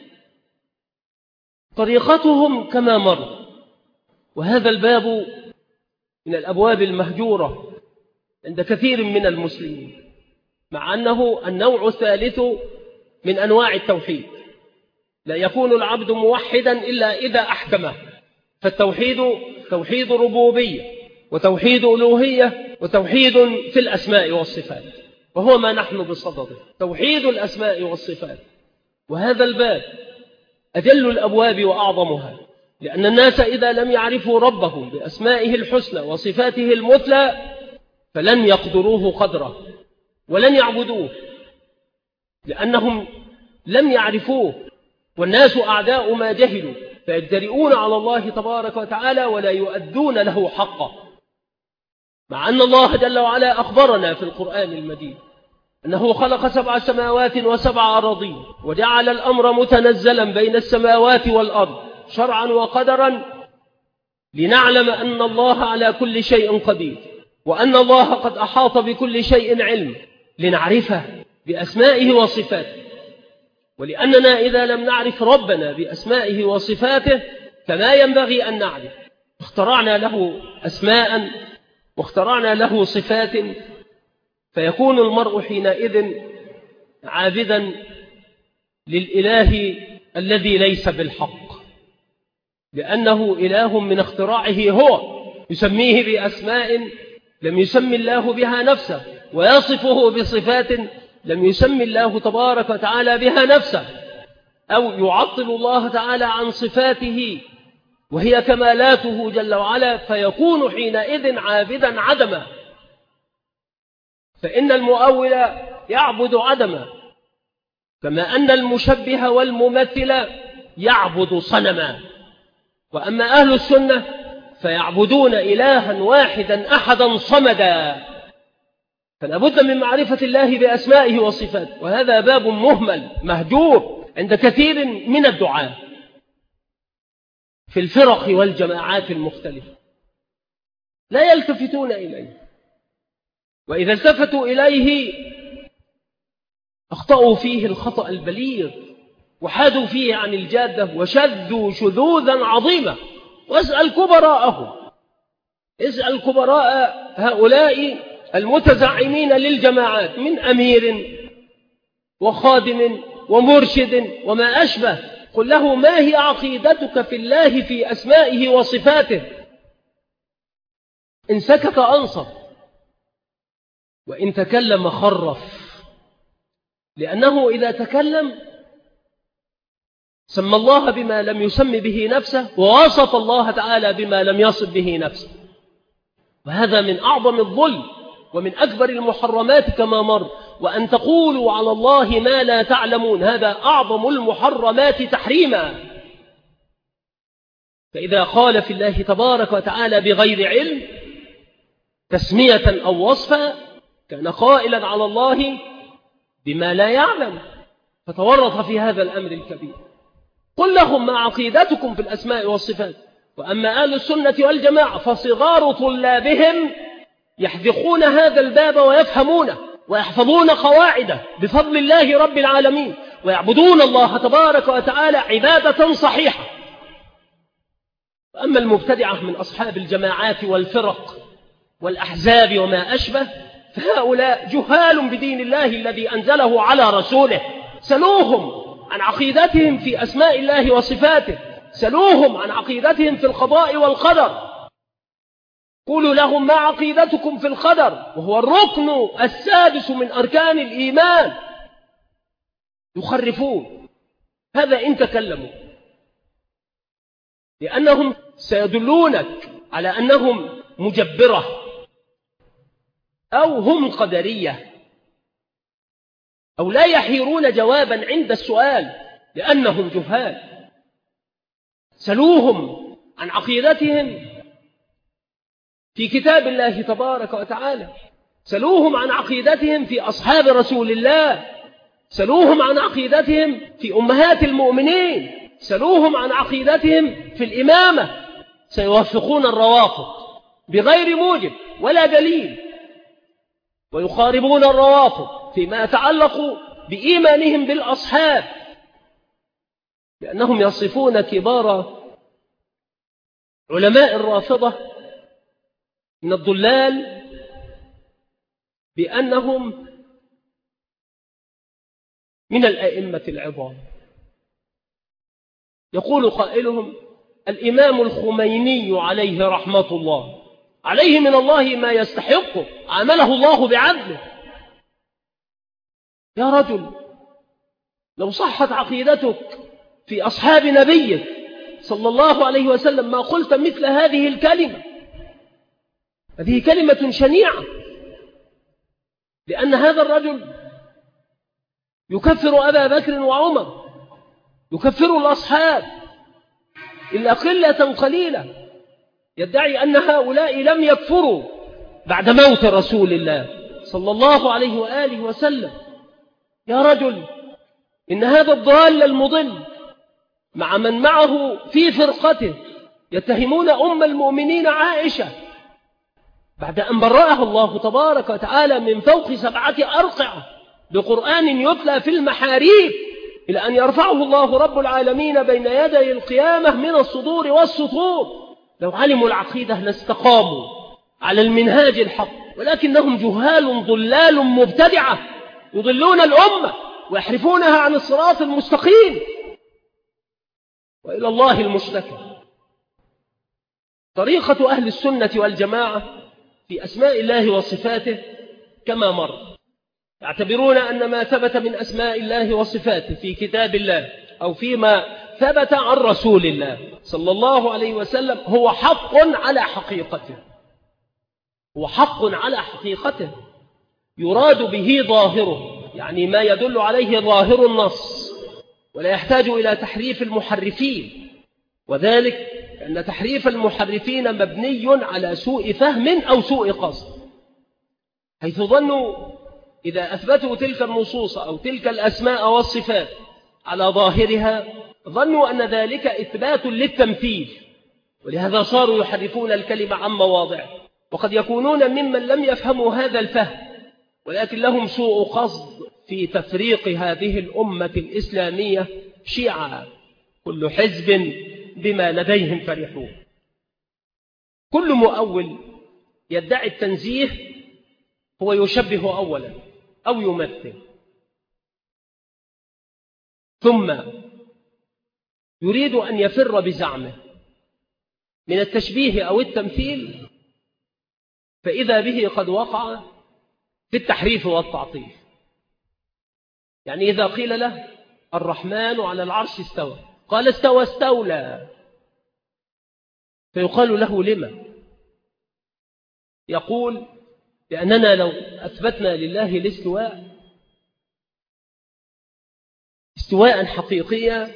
طريقتهم كما مر، وهذا الباب من الأبواب المهجورة عند كثير من المسلمين، مع أنه النوع الثالث من أنواع التوحيد. لا يكون العبد موحدا إلا إذا أحكمه، فالتوحيد توحيد ربوبية وتوحيد ألوهية وتوحيد في الأسماء والصفات، وهو ما نحن بصدده، توحيد الأسماء والصفات. وهذا الباب أجل الأبواب وأعظمها، لأن الناس إذا لم يعرفوا ربهم بأسمائه الحسنى وصفاته المثلى فلن يقدروه قدره ولن يعبدوه، لأنهم لم يعرفوه، والناس أعداء ما جهلوا، فيجترئون على الله تبارك وتعالى ولا يؤدون له حقه. مع أن الله جل وعلا أخبرنا في القرآن المجيد أنه خلق 7 سماوات و7 أراضين، وجعل الأمر متنزلا بين السماوات والأرض شرعا وقدرا، لنعلم أن الله على كل شيء قدير، وأن الله قد أحاط بكل شيء علم، لنعرفه بأسمائه وصفاته. ولأننا إذا لم نعرف ربنا بأسمائه وصفاته كما ينبغي أن نعرف، اخترعنا له أسماء واخترعنا له صفات، فيكون المرء حينئذ عابدا للإله الذي ليس بالحق، لأنه إله من اختراعه هو، يسميه بأسماء لم يسمي الله بها نفسه، ويصفه بصفات لم يسمي الله تبارك وتعالى بها نفسه، أو يعطل الله تعالى عن صفاته وهي كمالاته جل وعلا، فيكون حينئذ عابدا عدما. فإن المؤول يعبد عدما، كما أن المشبه والممثل يعبد صنما. وأما أهل السنة فيعبدون إلها واحدا أحدا صمدا. فلا بد من معرفة الله بأسمائه وصفاته، وهذا باب مهمل مهجور عند كثير من الدعاة في الفرق والجماعات المختلفة، لا يلتفتون إليه، وإذا التفتوا إليه أخطأوا فيه الخطأ البليغ، وحادوا فيه عن الجادة، وشذوا شذوذا عظيما. واسأل كبراءهم، اسأل كبراء هؤلاء المتزعمين للجماعات من أمير وخادم ومرشد وما أشبه، قل له ما هي عقيدتك في الله في أسمائه وصفاته؟ إن سكت أنصت، وإن تكلم خرف، لأنه إذا تكلم سمى الله بما لم يسم به نفسه، ووصف الله تعالى بما لم يصف به نفسه، وهذا من أعظم الظلم ومن أكبر المحرمات كما مر. وأن تقولوا على الله ما لا تعلمون، هذا أعظم المحرمات تحريما. فإذا قال في الله تبارك وتعالى بغير علم تسمية أو وصفا كان قائلا على الله بما لا يعلم، فتورط في هذا الأمر الكبير. قل لهم ما عقيدتكم في الأسماء والصفات. وأما أهل السنة والجماعة فصغار طلابهم يحذقون هذا الباب ويفهمونه ويحفظون قواعده بفضل الله رب العالمين، ويعبدون الله تبارك وتعالى عبادة صحيحة. وأما المبتدعة من أصحاب الجماعات والفرق والأحزاب وما أشبه، فهؤلاء جهال بدين الله الذي أنزله على رسوله. سلوهم عن عقيدتهم في أسماء الله وصفاته، سلوهم عن عقيدتهم في القضاء والقدر. قولوا لهم ما عقيدتكم في القدر، وهو الركن السادس من أركان الإيمان. يخرفون هذا إن تكلموا، لأنهم سيدلونك على أنهم مجبرة أو هم قدرية، أو لا يحيرون جوابا عند السؤال لأنهم جهال. سلوهم عن عقيدتهم في كتاب الله تبارك وتعالى. سلوهم عن عقيدتهم في أصحاب رسول الله، سلوهم عن عقيدتهم في أمهات المؤمنين، سلوهم عن عقيدتهم في الإمامة، سيوافقون الروافض بغير موجب ولا دليل، ويخاربون الروافض فيما يتعلق بإيمانهم بالأصحاب، لأنهم يصفون كبار علماء الرافضة من الضلال بأنهم من الأئمة العظام. يقول قائلهم: الإمام الخميني عليه رحمة الله، عليه من الله ما يستحقه، عامله الله بعدله. يا رجل، لو صحت عقيدتك في أصحاب نبيك صلى الله عليه وسلم ما قلت مثل هذه الكلمة. هذه كلمة شنيعة، لأن هذا الرجل يكفر أبا بكر وعمر، يكفر الأصحاب إلا قلة قليلة، يدعي أن هؤلاء لم يكفروا بعد موت رسول الله صلى الله عليه وآله وسلم. يا رجل، إن هذا الضال المضل مع من معه في فرقته يتهمون أم المؤمنين عائشة بعد أن برأها الله تبارك وتعالى من فوق 7 أرقعة بقرآن يتلى في المحاريب، إلى أن يرفعه الله رب العالمين بين يدي القيامة من الصدور والسطور. لو علموا العقيدة لاستقاموا على المنهاج الحق، ولكنهم جهال ضلال مبتدعة يضلون الأمة ويحرفونها عن الصراط المستقيم، وإلى الله المشتكى. طريقة أهل السنة والجماعة في أسماء الله وصفاته كما مر، يعتبرون أن ما ثبت من أسماء الله وصفاته في كتاب الله أو فيما ثبت عن رسول الله صلى الله عليه وسلم هو حق على حقيقته، هو حق على حقيقته، يراد به ظاهره، يعني ما يدل عليه ظاهر النص، ولا يحتاج إلى تحريف المحرفين، وذلك أن تحريف المحرفين مبني على سوء فهم أو سوء قصد، حيث ظنوا إذا أثبتوا تلك النصوص أو تلك الأسماء والصفات على ظاهرها ظنوا أن ذلك إثبات للتمثيل، ولهذا صاروا يحرفون الكلمة عن مواضعه، وقد يكونون ممن لم يفهموا هذا الفهم، ولكن لهم سوء قصد في تفريق هذه الأمة الإسلامية شيعا، كل حزب بما لديهم فرحون. كل مؤول يدعي التنزيه هو يشبه أولا أو يمثل، ثم يريد أن يفر بزعمه من التشبيه أو التمثيل، فإذا به قد وقع في التحريف والتعطيل. يعني إذا قيل له الرحمن على العرش استوى، قال استوى استولى، فيقال له لما؟ يقول لأننا لو أثبتنا لله الاستواء استواء حقيقيا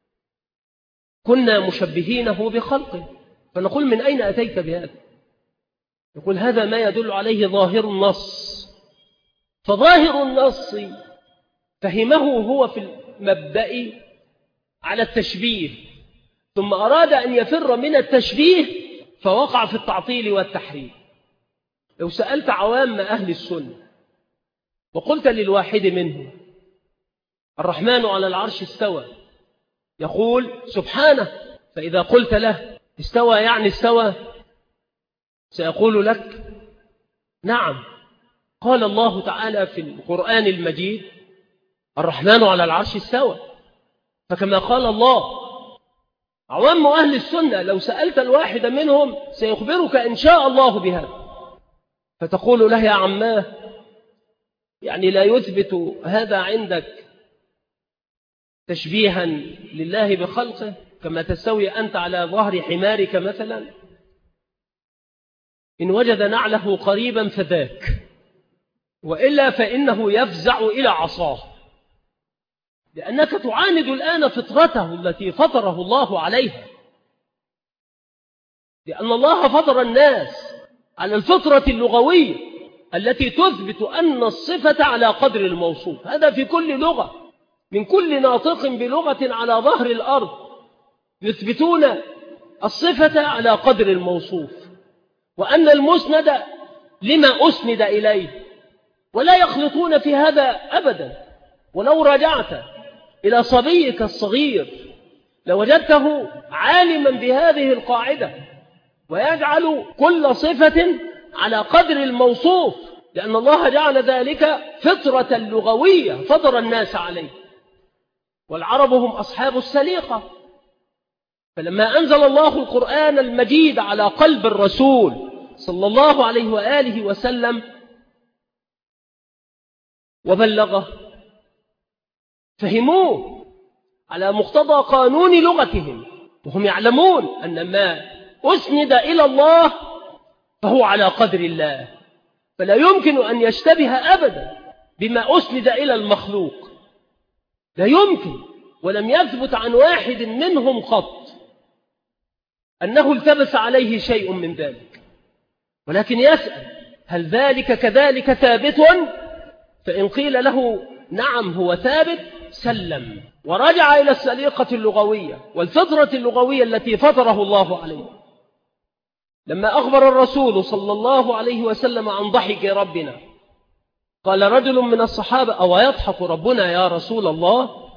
كنا مشبهينه بخلقه، فنقول من أين أتيت بهذا؟ يقول هذا ما يدل عليه ظاهر النص، فظاهر النص فهمه هو في المبدأ على التشبيه، ثم أراد أن يفر من التشبيه فوقع في التعطيل والتحريف. لو سألت عوام أهل السنة وقلت للواحد منهم الرحمن على العرش استوى، يقول سبحانه، فإذا قلت له استوى يعني استوى، سيقول لك نعم، قال الله تعالى في القرآن المجيد الرحمن على العرش استوى، فكما قال الله. عوام أهل السنة لو سألت الواحد منهم سيخبرك إن شاء الله بهذا، فتقول له يا عماه يعني لا يثبت هذا عندك تشبيها لله بخلقه كما تستوي أنت على ظهر حمارك مثلا؟ إن وجد نعله قريبا فذاك، وإلا فإنه يفزع إلى عصاه، لأنك تعاند الآن فطرته التي فطره الله عليها، لأن الله فطر الناس على الفطرة اللغوية التي تثبت أن الصفة على قدر الموصوف. هذا في كل لغة، من كل ناطق بلغة على ظهر الأرض يثبتون الصفة على قدر الموصوف، وأن المسند لما أسند إليه، ولا يخلطون في هذا أبدا. ولو رجعت إلى صبيك الصغير لوجدته عالما بهذه القاعدة، ويجعل كل صفة على قدر الموصوف، لأن الله جعل ذلك فطرة لغوية فطر الناس عليه. والعرب هم أصحاب السليقة، فلما أنزل الله القرآن المجيد على قلب الرسول صلى الله عليه وآله وسلم وبلغه، فهموه على مقتضى قانون لغتهم، وهم يعلمون أن ما أسند إلى الله فهو على قدر الله، فلا يمكن أن يشتبه أبدا بما أسند إلى المخلوق، لا يمكن. ولم يثبت عن واحد منهم قط أنه التبس عليه شيء من ذلك، ولكن يسأل هل ذلك كذلك ثابت؟ فإن قيل له نعم هو ثابت سلم، ورجع إلى السليقة اللغوية والفطرة اللغوية التي فطره الله عليه. لما أخبر الرسول صلى الله عليه وسلم عن ضحك ربنا، قال رجل من الصحابة: أو يضحك ربنا يا رسول الله؟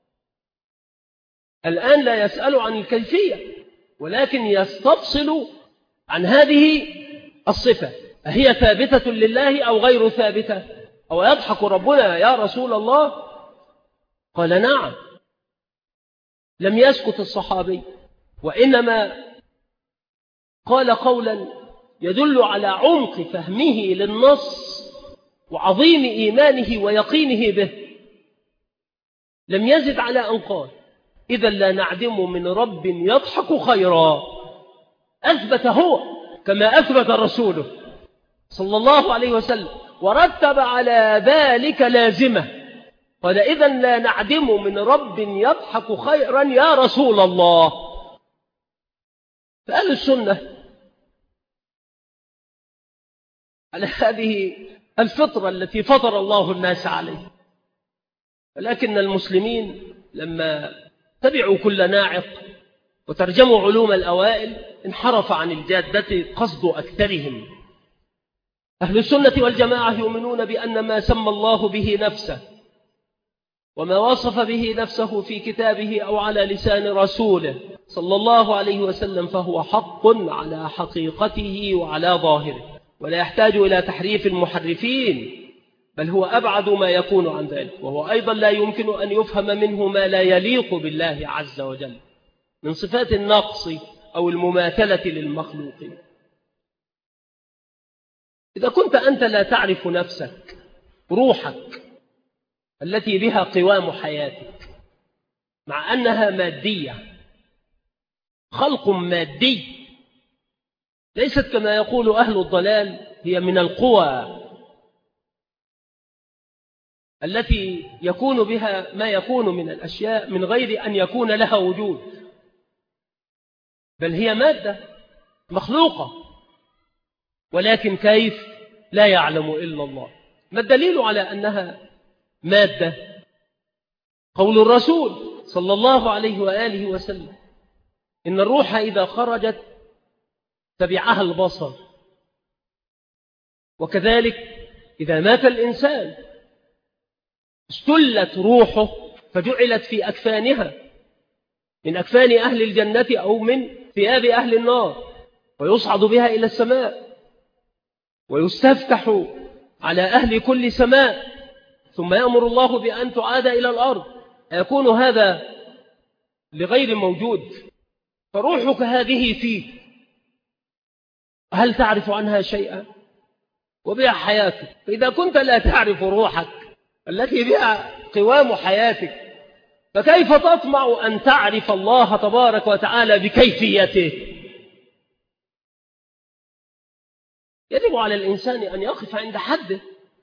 الآن لا يسأل عن الكيفية، ولكن يستفصل عن هذه الصفة، أهي ثابتة لله أو غير ثابتة؟ أو يضحك ربنا يا رسول الله؟ قال نعم. لم يسكت الصحابي، وإنما قال قولا يدل على عمق فهمه للنص وعظيم إيمانه ويقينه به. لم يزد على أن قال: إذا لا نعدم من رب يضحك خيرا. أثبت هو كما أثبت رسوله صلى الله عليه وسلم، ورتب على ذلك لازمة، قال: إذا لا نعدم من رب يضحك خيرا يا رسول الله. فأهل السنة على هذه الفطرة التي فطر الله الناس عليه، ولكن المسلمين لما تبعوا كل ناعق وترجموا علوم الأوائل انحرف عن الجادة قصد أكثرهم. أهل السنة والجماعة يؤمنون بأن ما سمى الله به نفسه وما وصف به نفسه في كتابه أو على لسان رسوله صلى الله عليه وسلم فهو حق على حقيقته وعلى ظاهره، ولا يحتاج إلى تحريف المحرفين، بل هو أبعد ما يكون عن ذلك. وهو أيضا لا يمكن أن يفهم منه ما لا يليق بالله عز وجل من صفات النقص أو المماثلة للمخلوقين. إذا كنت أنت لا تعرف نفسك، روحك التي بها قوام حياتك، مع أنها مادية، خلق مادي، ليست كما يقول أهل الضلال هي من القوى التي يكون بها ما يكون من الأشياء من غير أن يكون لها وجود، بل هي مادة مخلوقة، ولكن كيف لا يعلم إلا الله. ما الدليل على أنها مادة؟ قول الرسول صلى الله عليه وآله وسلم: إن الروح إذا خرجت تبعها البصر، وكذلك إذا مات الإنسان استلت روحه فجعلت في أكفانها، من أكفان أهل الجنة أو من ثياب أهل النار، ويصعد بها إلى السماء، ويستفتح على أهل كل سماء، ثم يأمر الله بأن تعاد إلى الأرض. يكون هذا لغير موجود، فروحك هذه فيك، هل تعرف عنها شيئا؟ وبها حياتك. فإذا كنت لا تعرف روحك التي بها قوام حياتك، فكيف تطمع أن تعرف الله تبارك وتعالى بكيفيته؟ يجب على الإنسان أن يقف عند حده.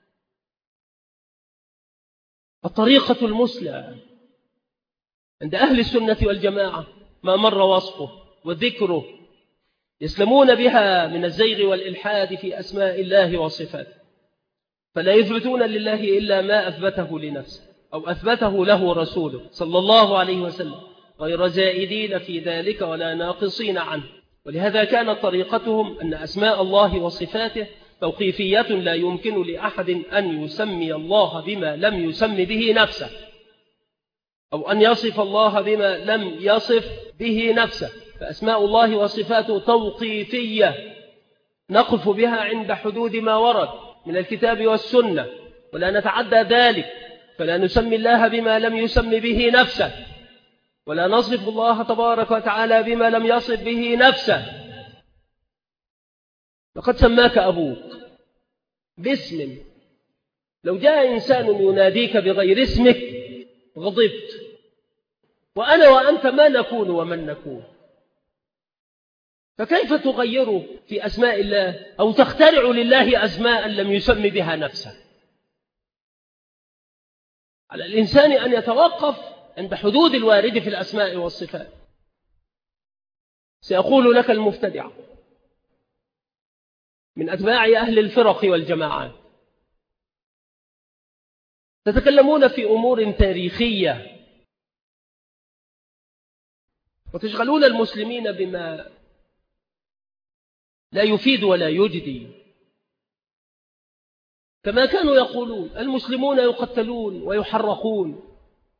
الطريقة المثلى عند أهل السنة والجماعة ما مر وصفه وذكره يسلمون بها من الزيغ والإلحاد في أسماء الله وصفاته، فلا يثبتون لله إلا ما أثبته لنفسه أو أثبته له رسوله صلى الله عليه وسلم، غير زائدين في ذلك ولا ناقصين عنه. ولهذا كانت طريقتهم أن أسماء الله وصفاته توقيفية، لا يمكن لأحد أن يسمي الله بما لم يسم به نفسه، أو أن يصف الله بما لم يصف به نفسه. فأسماء الله وصفاته توقيفية نقف بها عند حدود ما ورد من الكتاب والسنة، ولا نتعدى ذلك، فلا نسمي الله بما لم يسم به نفسه، ولا نصف الله تبارك وتعالى بما لم يصف به نفسه. لقد سماك أبوك باسم، لو جاء إنسان يناديك بغير اسمك غضبت، وأنا وأنت ما نكون ومن نكون، فكيف تغير في أسماء الله أو تخترع لله أسماء لم يسم بها نفسه؟ على الإنسان أن يتوقف عند حدود الوارد في الأسماء والصفات. سيقول لك المبتدع من أتباع أهل الفرق والجماعات، تتكلمون في أمور تاريخية وتشغلون المسلمين بما لا يفيد ولا يجدي، كما كانوا يقولون المسلمون يقتلون ويحرقون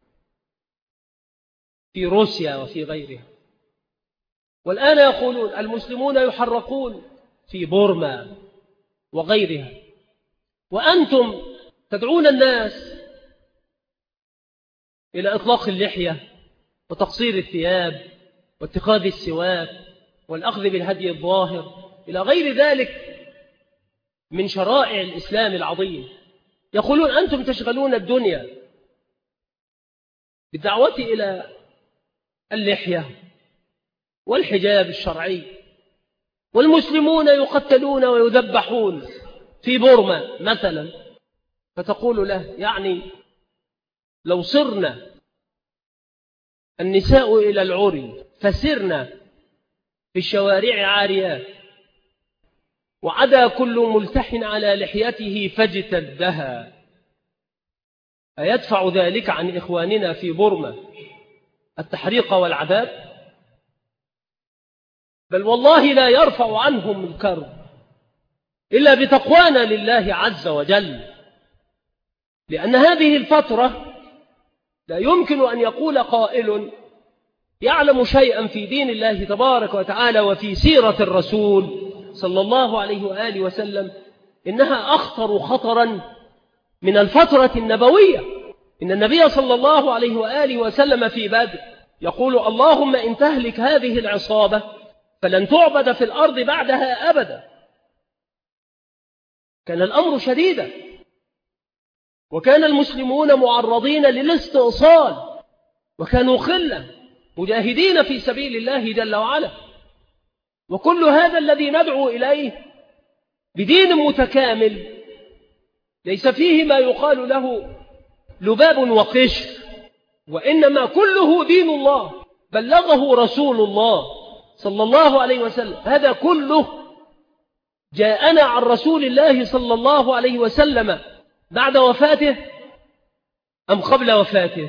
في روسيا وفي غيرها، والآن يقولون المسلمون يحرقون في بورما وغيرها، وأنتم تدعون الناس إلى إطلاق اللحية وتقصير الثياب واتخاذ السواك والأخذ بالهدي الظاهر إلى غير ذلك من شرائع الإسلام العظيم. يقولون أنتم تشغلون الدنيا بالدعوة إلى اللحية والحجاب الشرعي، والمسلمون يقتلون ويذبحون في بورما مثلا. فتقول له يعني لو صرنا النساء إلى العري فسرنا في الشوارع عاريات، وعدا كل ملتحن على لحيته فاجتدها، أيدفع ذلك عن إخواننا في بورما التحريق والعذاب؟ بل والله لا يرفع عنهم الكرب إلا بتقوانا لله عز وجل، لأن هذه الفترة لا يمكن أن يقول قائل يعلم شيئا في دين الله تبارك وتعالى وفي سيرة الرسول صلى الله عليه وآله وسلم إنها أخطر خطرا من الفترة النبوية. إن النبي صلى الله عليه وآله وسلم في بدر يقول اللهم إن تهلك هذه العصابة فلن تعبد في الأرض بعدها أبدا. كان الأمر شديدا، وكان المسلمون معرضين للاستئصال، وكانوا خلة مجاهدين في سبيل الله جل وعلا. وكل هذا الذي ندعو إليه بدين متكامل ليس فيه ما يقال له لباب وقشر، وإنما كله دين الله بلغه رسول الله صلى الله عليه وسلم. هذا كله جاءنا عن رسول الله صلى الله عليه وسلم بعد وفاته أم قبل وفاته؟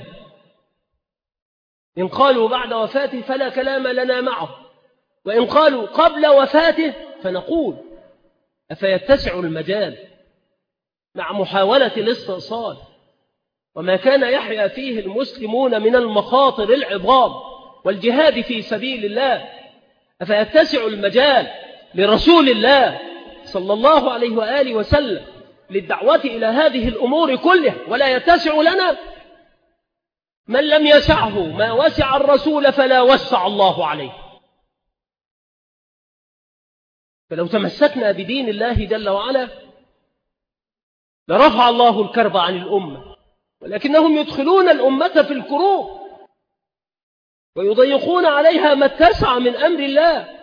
إن قالوا بعد وفاته فلا كلام لنا معه، وإن قالوا قبل وفاته فنقول أفيتسع المجال مع محاولة الاستئصال وما كان يحيا فيه المسلمون من المخاطر العظام والجهاد في سبيل الله، أفيتسع المجال لرسول الله صلى الله عليه وآله وسلم للدعوة إلى هذه الأمور كلها؟ ولا يتسع لنا. من لم يسعه ما وسع الرسول فلا وسع الله عليه. فلو تمسكنا بدين الله جل وعلا لرفع الله الكرب عن الأمة، ولكنهم يدخلون الأمة في الكروب ويضيقون عليها ما اتسع من أمر الله.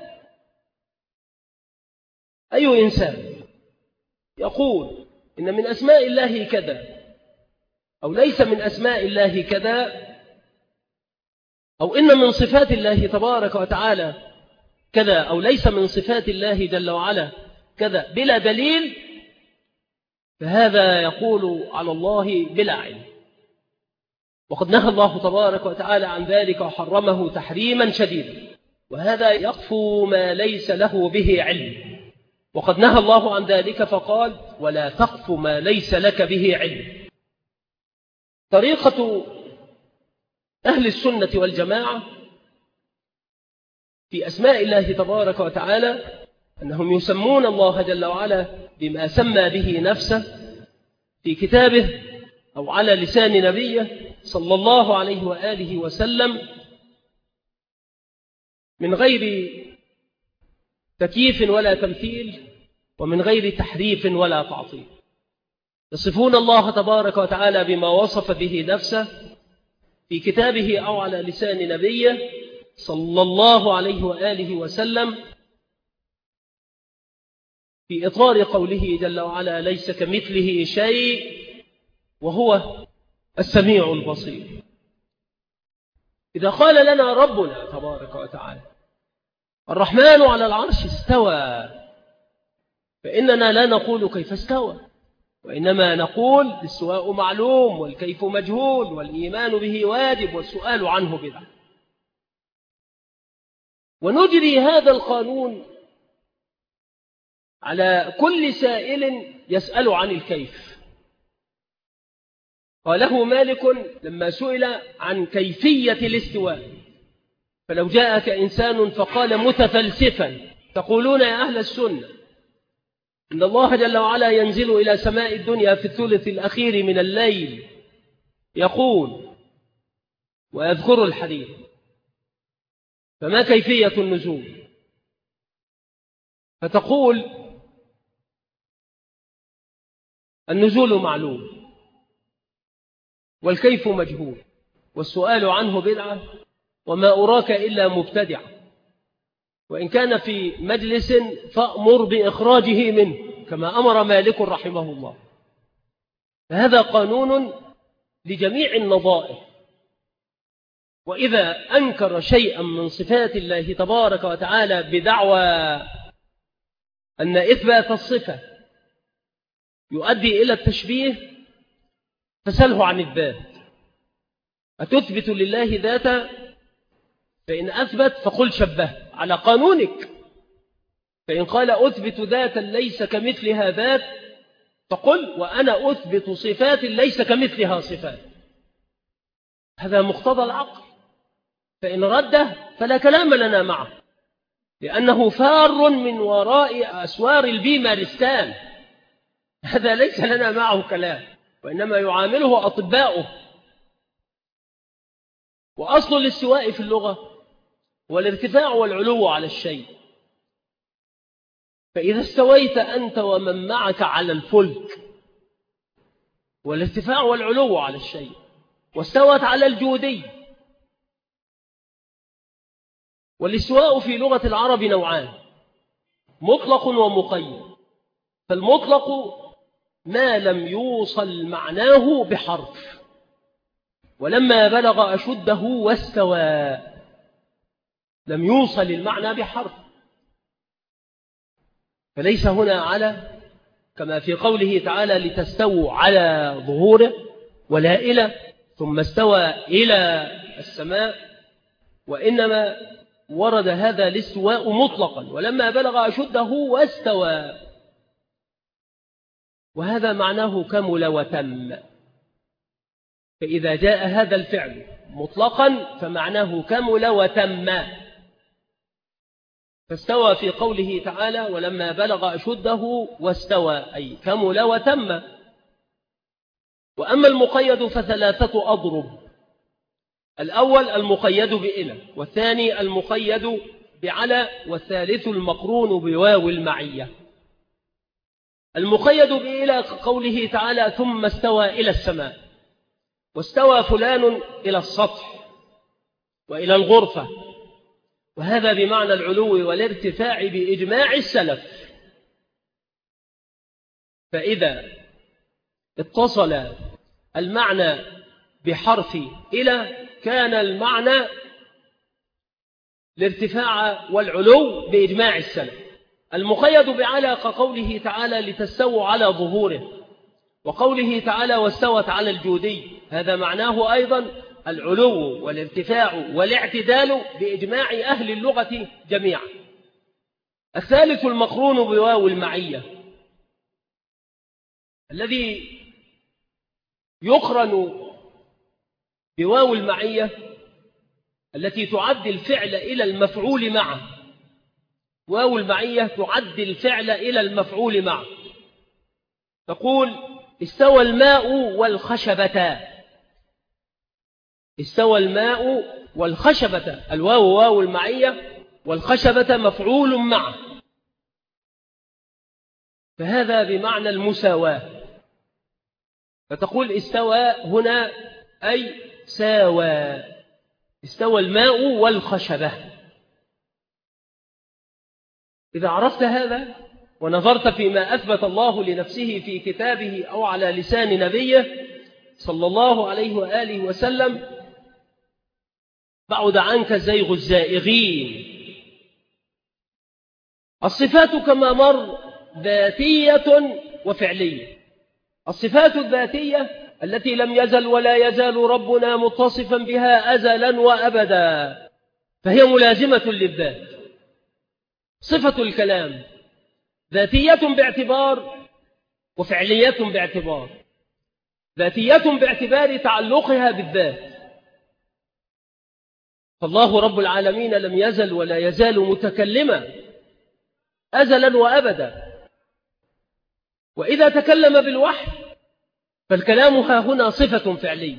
أي إنسان يقول إن من أسماء الله كذا أو ليس من أسماء الله كذا، أو إن من صفات الله تبارك وتعالى كذا أو ليس من صفات الله جل وعلا كذا بلا دليل، فهذا يقول على الله بلا علم. وقد نهى الله تبارك وتعالى عن ذلك وحرمه تحريما شديدا، وهذا يقفو ما ليس له به علم. وقد نهى الله عن ذلك فقال: ولا تقف ما ليس لك به علم. طريقة أهل السنة والجماعة في أسماء الله تبارك وتعالى أنهم يسمون الله جل وعلا بما سمى به نفسه في كتابه أو على لسان نبيه صلى الله عليه وآله وسلم من غير تكييف ولا تمثيل ومن غير تحريف ولا تعطيل. يصفون الله تبارك وتعالى بما وصف به نفسه في كتابه أو على لسان نبيه صلى الله عليه وآله وسلم في إطار قوله جل وعلا: ليس كمثله شيء وهو السميع البصير. إذا قال لنا ربنا تبارك وتعالى: الرحمن على العرش استوى، فإننا لا نقول كيف استوى، وإنما نقول الاستواء معلوم والكيف مجهول والإيمان به واجب والسؤال عنه بدعة. ونجري هذا القانون على كل سائل يسأل عن الكيف. قاله مالك لما سئل عن كيفية الاستواء: فلو جاءك إنسان فقال متفلسفا: تقولون يا أهل السنة إن الله جل وعلا ينزل إلى سماء الدنيا في الثلث الأخير من الليل يقول ويذكر الحديث، فما كيفية النزول؟ فتقول: النزول معلوم والكيف مجهول والسؤال عنه بدعة وما أراك إلا مبتدع، وإن كان في مجلس فأمر بإخراجه منه كما أمر مالك رحمه الله. فهذا قانون لجميع النظائر. وإذا أنكر شيئا من صفات الله تبارك وتعالى بدعوى أن إثبات الصفة يؤدي إلى التشبيه فسله عن الذات: أتثبت لله ذاتا؟ فإن أثبت فقل شبه على قانونك، فإن قال أثبت ذاتا ليس كمثلها ذات فقل وأنا أثبت صفات ليس كمثلها صفات. هذا مقتضى العقل، فإن رده فلا كلام لنا معه، لأنه فار من وراء أسوار البيمارستان. هذا ليس لنا معه كلام، وإنما يعامله أطباؤه. وأصل الاستواء في اللغة والارتفاع والعلو على الشيء. فإذا استويت أنت ومن معك على الفلك، والارتفاع والعلو على الشيء، واستوت على الجودي. والاستواء في لغة العرب نوعان: مطلق ومقيد. فالمطلق ما لم يوصل معناه بحرف، ولما بلغ أشده واستوى لم يوصل المعنى بحرف، فليس هنا على كما في قوله تعالى: لتستووا على ظهوره، ولا إلى ثم استوى إلى السماء، وإنما ورد هذا الاستواء مطلقا ولما بلغ أشده واستوى، وهذا معناه كمل وتم. فإذا جاء هذا الفعل مطلقا فمعناه كمل وتم. فاستوى في قوله تعالى: ولما بلغ أشده واستوى، أي كمل وتم. وأما المقيد فثلاثة أضرب: الأول المقيد بإلى، والثاني المقيد بعلى، والثالث المقرون بواو المعية. المقيد بإلى كقوله تعالى: ثم استوى إلى السماء، واستوى فلان إلى السطح وإلى الغرفة، وهذا بمعنى العلو والارتفاع بإجماع السلف. فإذا اتصل المعنى بحرف إلى كان المعنى الارتفاع والعلو بإجماع السلف. المقيد بعلى كقوله تعالى لتستووا على ظهوره، وقوله تعالى واستوت على الجودي، هذا معناه أيضا العلو والارتفاع والاعتدال بإجماع أهل اللغة جميعا. الثالث المقرون بواو المعية، الذي يقرن بواو المعية التي تعد الفعل إلى المفعول معه. واو المعية تعد الفعل إلى المفعول معه. تقول استوى الماء والخشبة. استوى الماء والخشبة، الواو واو المعية والخشبة مفعول معه، فهذا بمعنى المساواة. فتقول استوى هنا أي ساوى، استوى الماء والخشبة. إذا عرفت هذا ونظرت فيما أثبت الله لنفسه في كتابه أو على لسان نبيه صلى الله عليه وآله وسلم، بعد عنك زيغ الزائغين. الصفات كما مر ذاتية وفعلية. الصفات الذاتية التي لم يزل ولا يزال ربنا متصفا بها أزلا وأبدا، فهي ملازمة للذات. صفة الكلام ذاتية باعتبار وفعلية باعتبار. ذاتية باعتبار تعلقها بالذات، فالله رب العالمين لم يزل ولا يزال متكلما أزلا وأبدا. وإذا تكلم بالوحي فالكلام ها هنا صفة فعلية.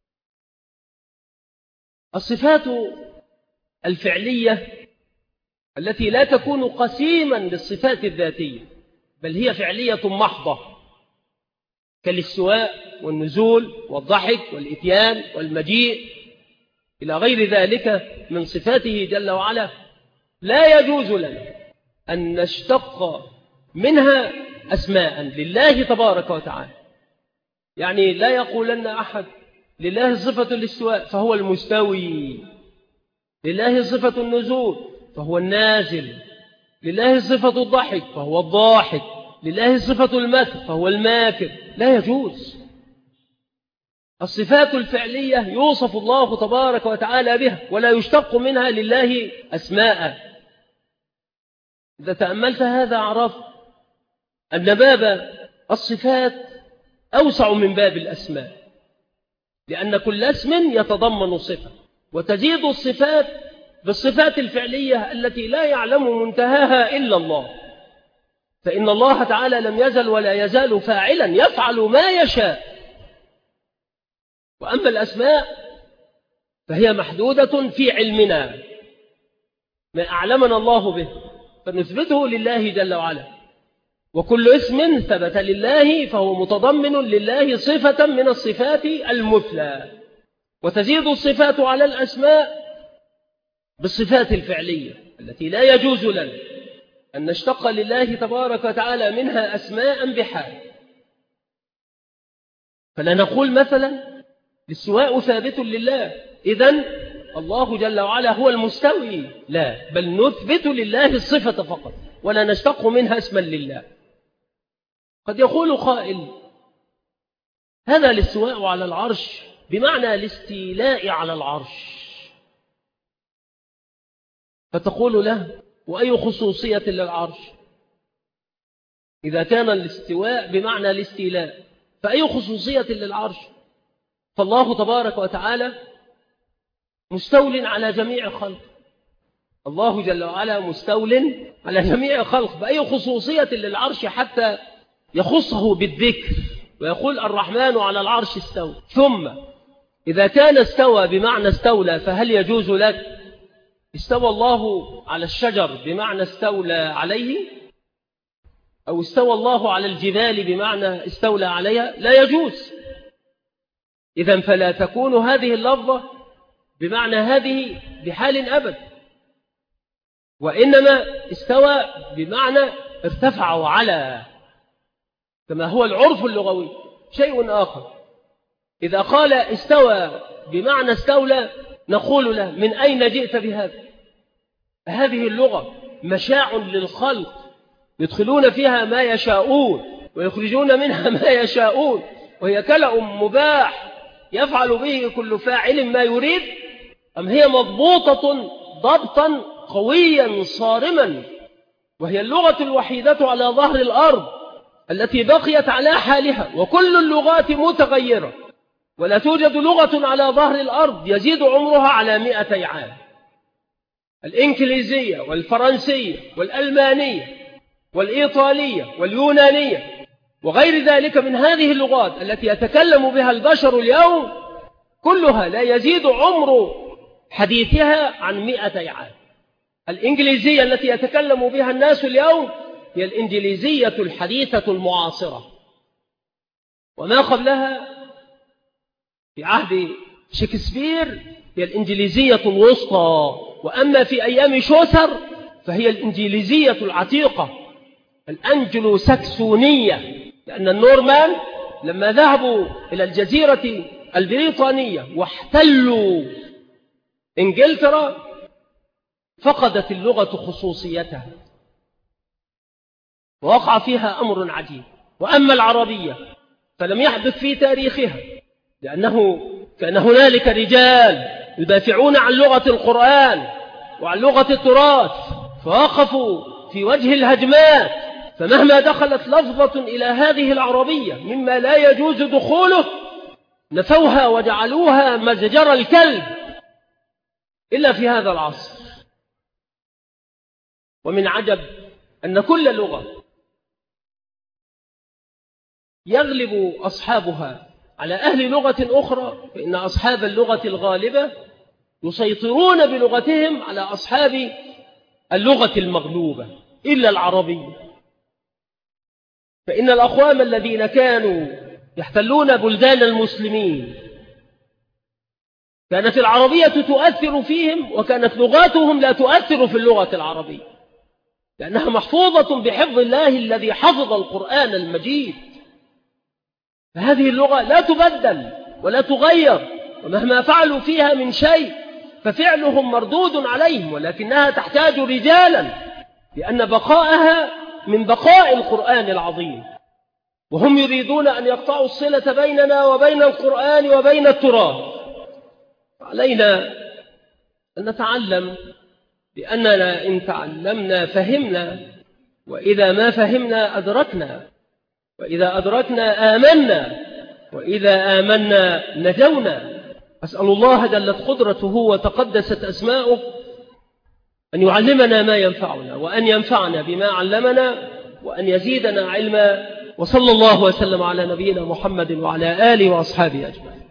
الصفات الفعلية التي لا تكون قسيما للصفات الذاتية، بل هي فعلية محضة، كالاستواء والنزول والضحك والإتيان والمجيء إلى غير ذلك من صفاته جل وعلا، لا يجوز لنا أن نشتق منها أسماء لله تبارك وتعالى. يعني لا يقولن أحد لله صفة الاستواء فهو المستوي، لله صفة النزول فهو النازل، لله صفة الضحك فهو الضاحك، لله صفة المكر فهو الماكر. لا يجوز. الصفات الفعلية يوصف الله تبارك وتعالى بها ولا يشتق منها لله أسماء. إذا تأملت هذا عرفت أن باب الصفات أوسع من باب الأسماء، لأن كل اسم يتضمن صفة، وتزيد الصفات بالصفات الفعلية التي لا يعلم منتهاها إلا الله، فإن الله تعالى لم يزل ولا يزال فاعلا يفعل ما يشاء. وأما الأسماء فهي محدودة في علمنا، ما أعلمنا الله به فنثبته لله جل وعلا. وكل اسم ثبت لله فهو متضمن لله صفة من الصفات المثلى. وتزيد الصفات على الأسماء بالصفات الفعلية التي لا يجوز لنا أن نشتق لله تبارك وتعالى منها أسماء بحال. فلا نقول مثلا الاستواء ثابت لله إذن الله جل وعلا هو المستوي، لا، بل نثبت لله الصفة فقط ولا نشتق منها اسما لله. قد يقول قائل هذا الاستواء على العرش بمعنى الاستيلاء على العرش، فتقول له وأي خصوصية للعرش؟ إذا كان الاستواء بمعنى الاستيلاء فأي خصوصية للعرش؟ فالله تبارك وتعالى مستول على جميع خلق، الله جل وعلا مستول على جميع خلق، بأي خصوصية للعرش حتى يخصه بالذكر ويقول الرحمن على العرش استوى؟ ثم إذا كان استوى بمعنى استولى فهل يجوز لك استوى الله على الشجر بمعنى استولى عليه، أو استوى الله على الجبال بمعنى استولى عليها؟ لا يجوز. إذن فلا تكون هذه اللفظة بمعنى هذه بحال أبد، وإنما استوى بمعنى ارتفع وعلى، كما هو العرف اللغوي. شيء آخر إذا قال استوى بمعنى استولى نقول له من أين جئت بهذا؟ هذه اللغة مشاع للخلق يدخلون فيها ما يشاءون ويخرجون منها ما يشاءون، وهي كلأ مباح يفعل به كل فاعل ما يريد، أم هي مضبوطة ضبطا قويا صارما، وهي اللغة الوحيدة على ظهر الأرض التي بقيت على حالها، وكل اللغات متغيرة، ولا توجد لغة على ظهر الأرض يزيد عمرها على 200 عام. الإنجليزية والفرنسية والألمانية والإيطالية واليونانية وغير ذلك من هذه اللغات التي يتكلم بها البشر اليوم كلها لا يزيد عمر حديثها عن 200 عام. الإنجليزية التي يتكلم بها الناس اليوم هي الإنجليزية الحديثة المعاصرة، وما قبلها في عهد شكسبير هي الإنجليزية الوسطى، وأما في أيام شوسر فهي الإنجليزية العتيقة الأنجلو ساكسونية، لأن النورمان لما ذهبوا إلى الجزيرة البريطانية واحتلوا إنجلترا فقدت اللغة خصوصيتها ووقع فيها أمر عجيب. وأما العربية فلم يحدث في تاريخها، لأنه كان هنالك رجال يدافعون عن لغة القرآن وعن لغة التراث فوقفوا في وجه الهجمات، فمهما دخلت لفظة إلى هذه العربية مما لا يجوز دخوله نفوها وجعلوها مزجر الكلب إلا في هذا العصر. ومن عجب أن كل لغة يغلب أصحابها على أهل لغة أخرى، فإن أصحاب اللغة الغالبة يسيطرون بلغتهم على أصحاب اللغة المغلوبة إلا العربية. فإن الأقوام الذين كانوا يحتلون بلدان المسلمين كانت العربية تؤثر فيهم، وكانت لغاتهم لا تؤثر في اللغة العربية، لأنها محفوظة بحفظ الله الذي حفظ القرآن المجيد. فهذه اللغة لا تبدل ولا تغير، ومهما فعلوا فيها من شيء ففعلهم مردود عليهم، ولكنها تحتاج رجالا، لأن بقاءها من بقاء القرآن العظيم، وهم يريدون أن يقطعوا الصلة بيننا وبين القرآن وبين التراث. علينا أن نتعلم، لأننا إن تعلمنا فهمنا، وإذا ما فهمنا أدركنا، وإذا أدركنا آمنا، وإذا آمنا نجونا. أسأل الله جلت قدرته وتقدست أسماؤه أن يعلمنا ما ينفعنا، وأن ينفعنا بما علمنا، وأن يزيدنا علما. وصلى الله وسلم على نبينا محمد وعلى آله وأصحابه أجمعين.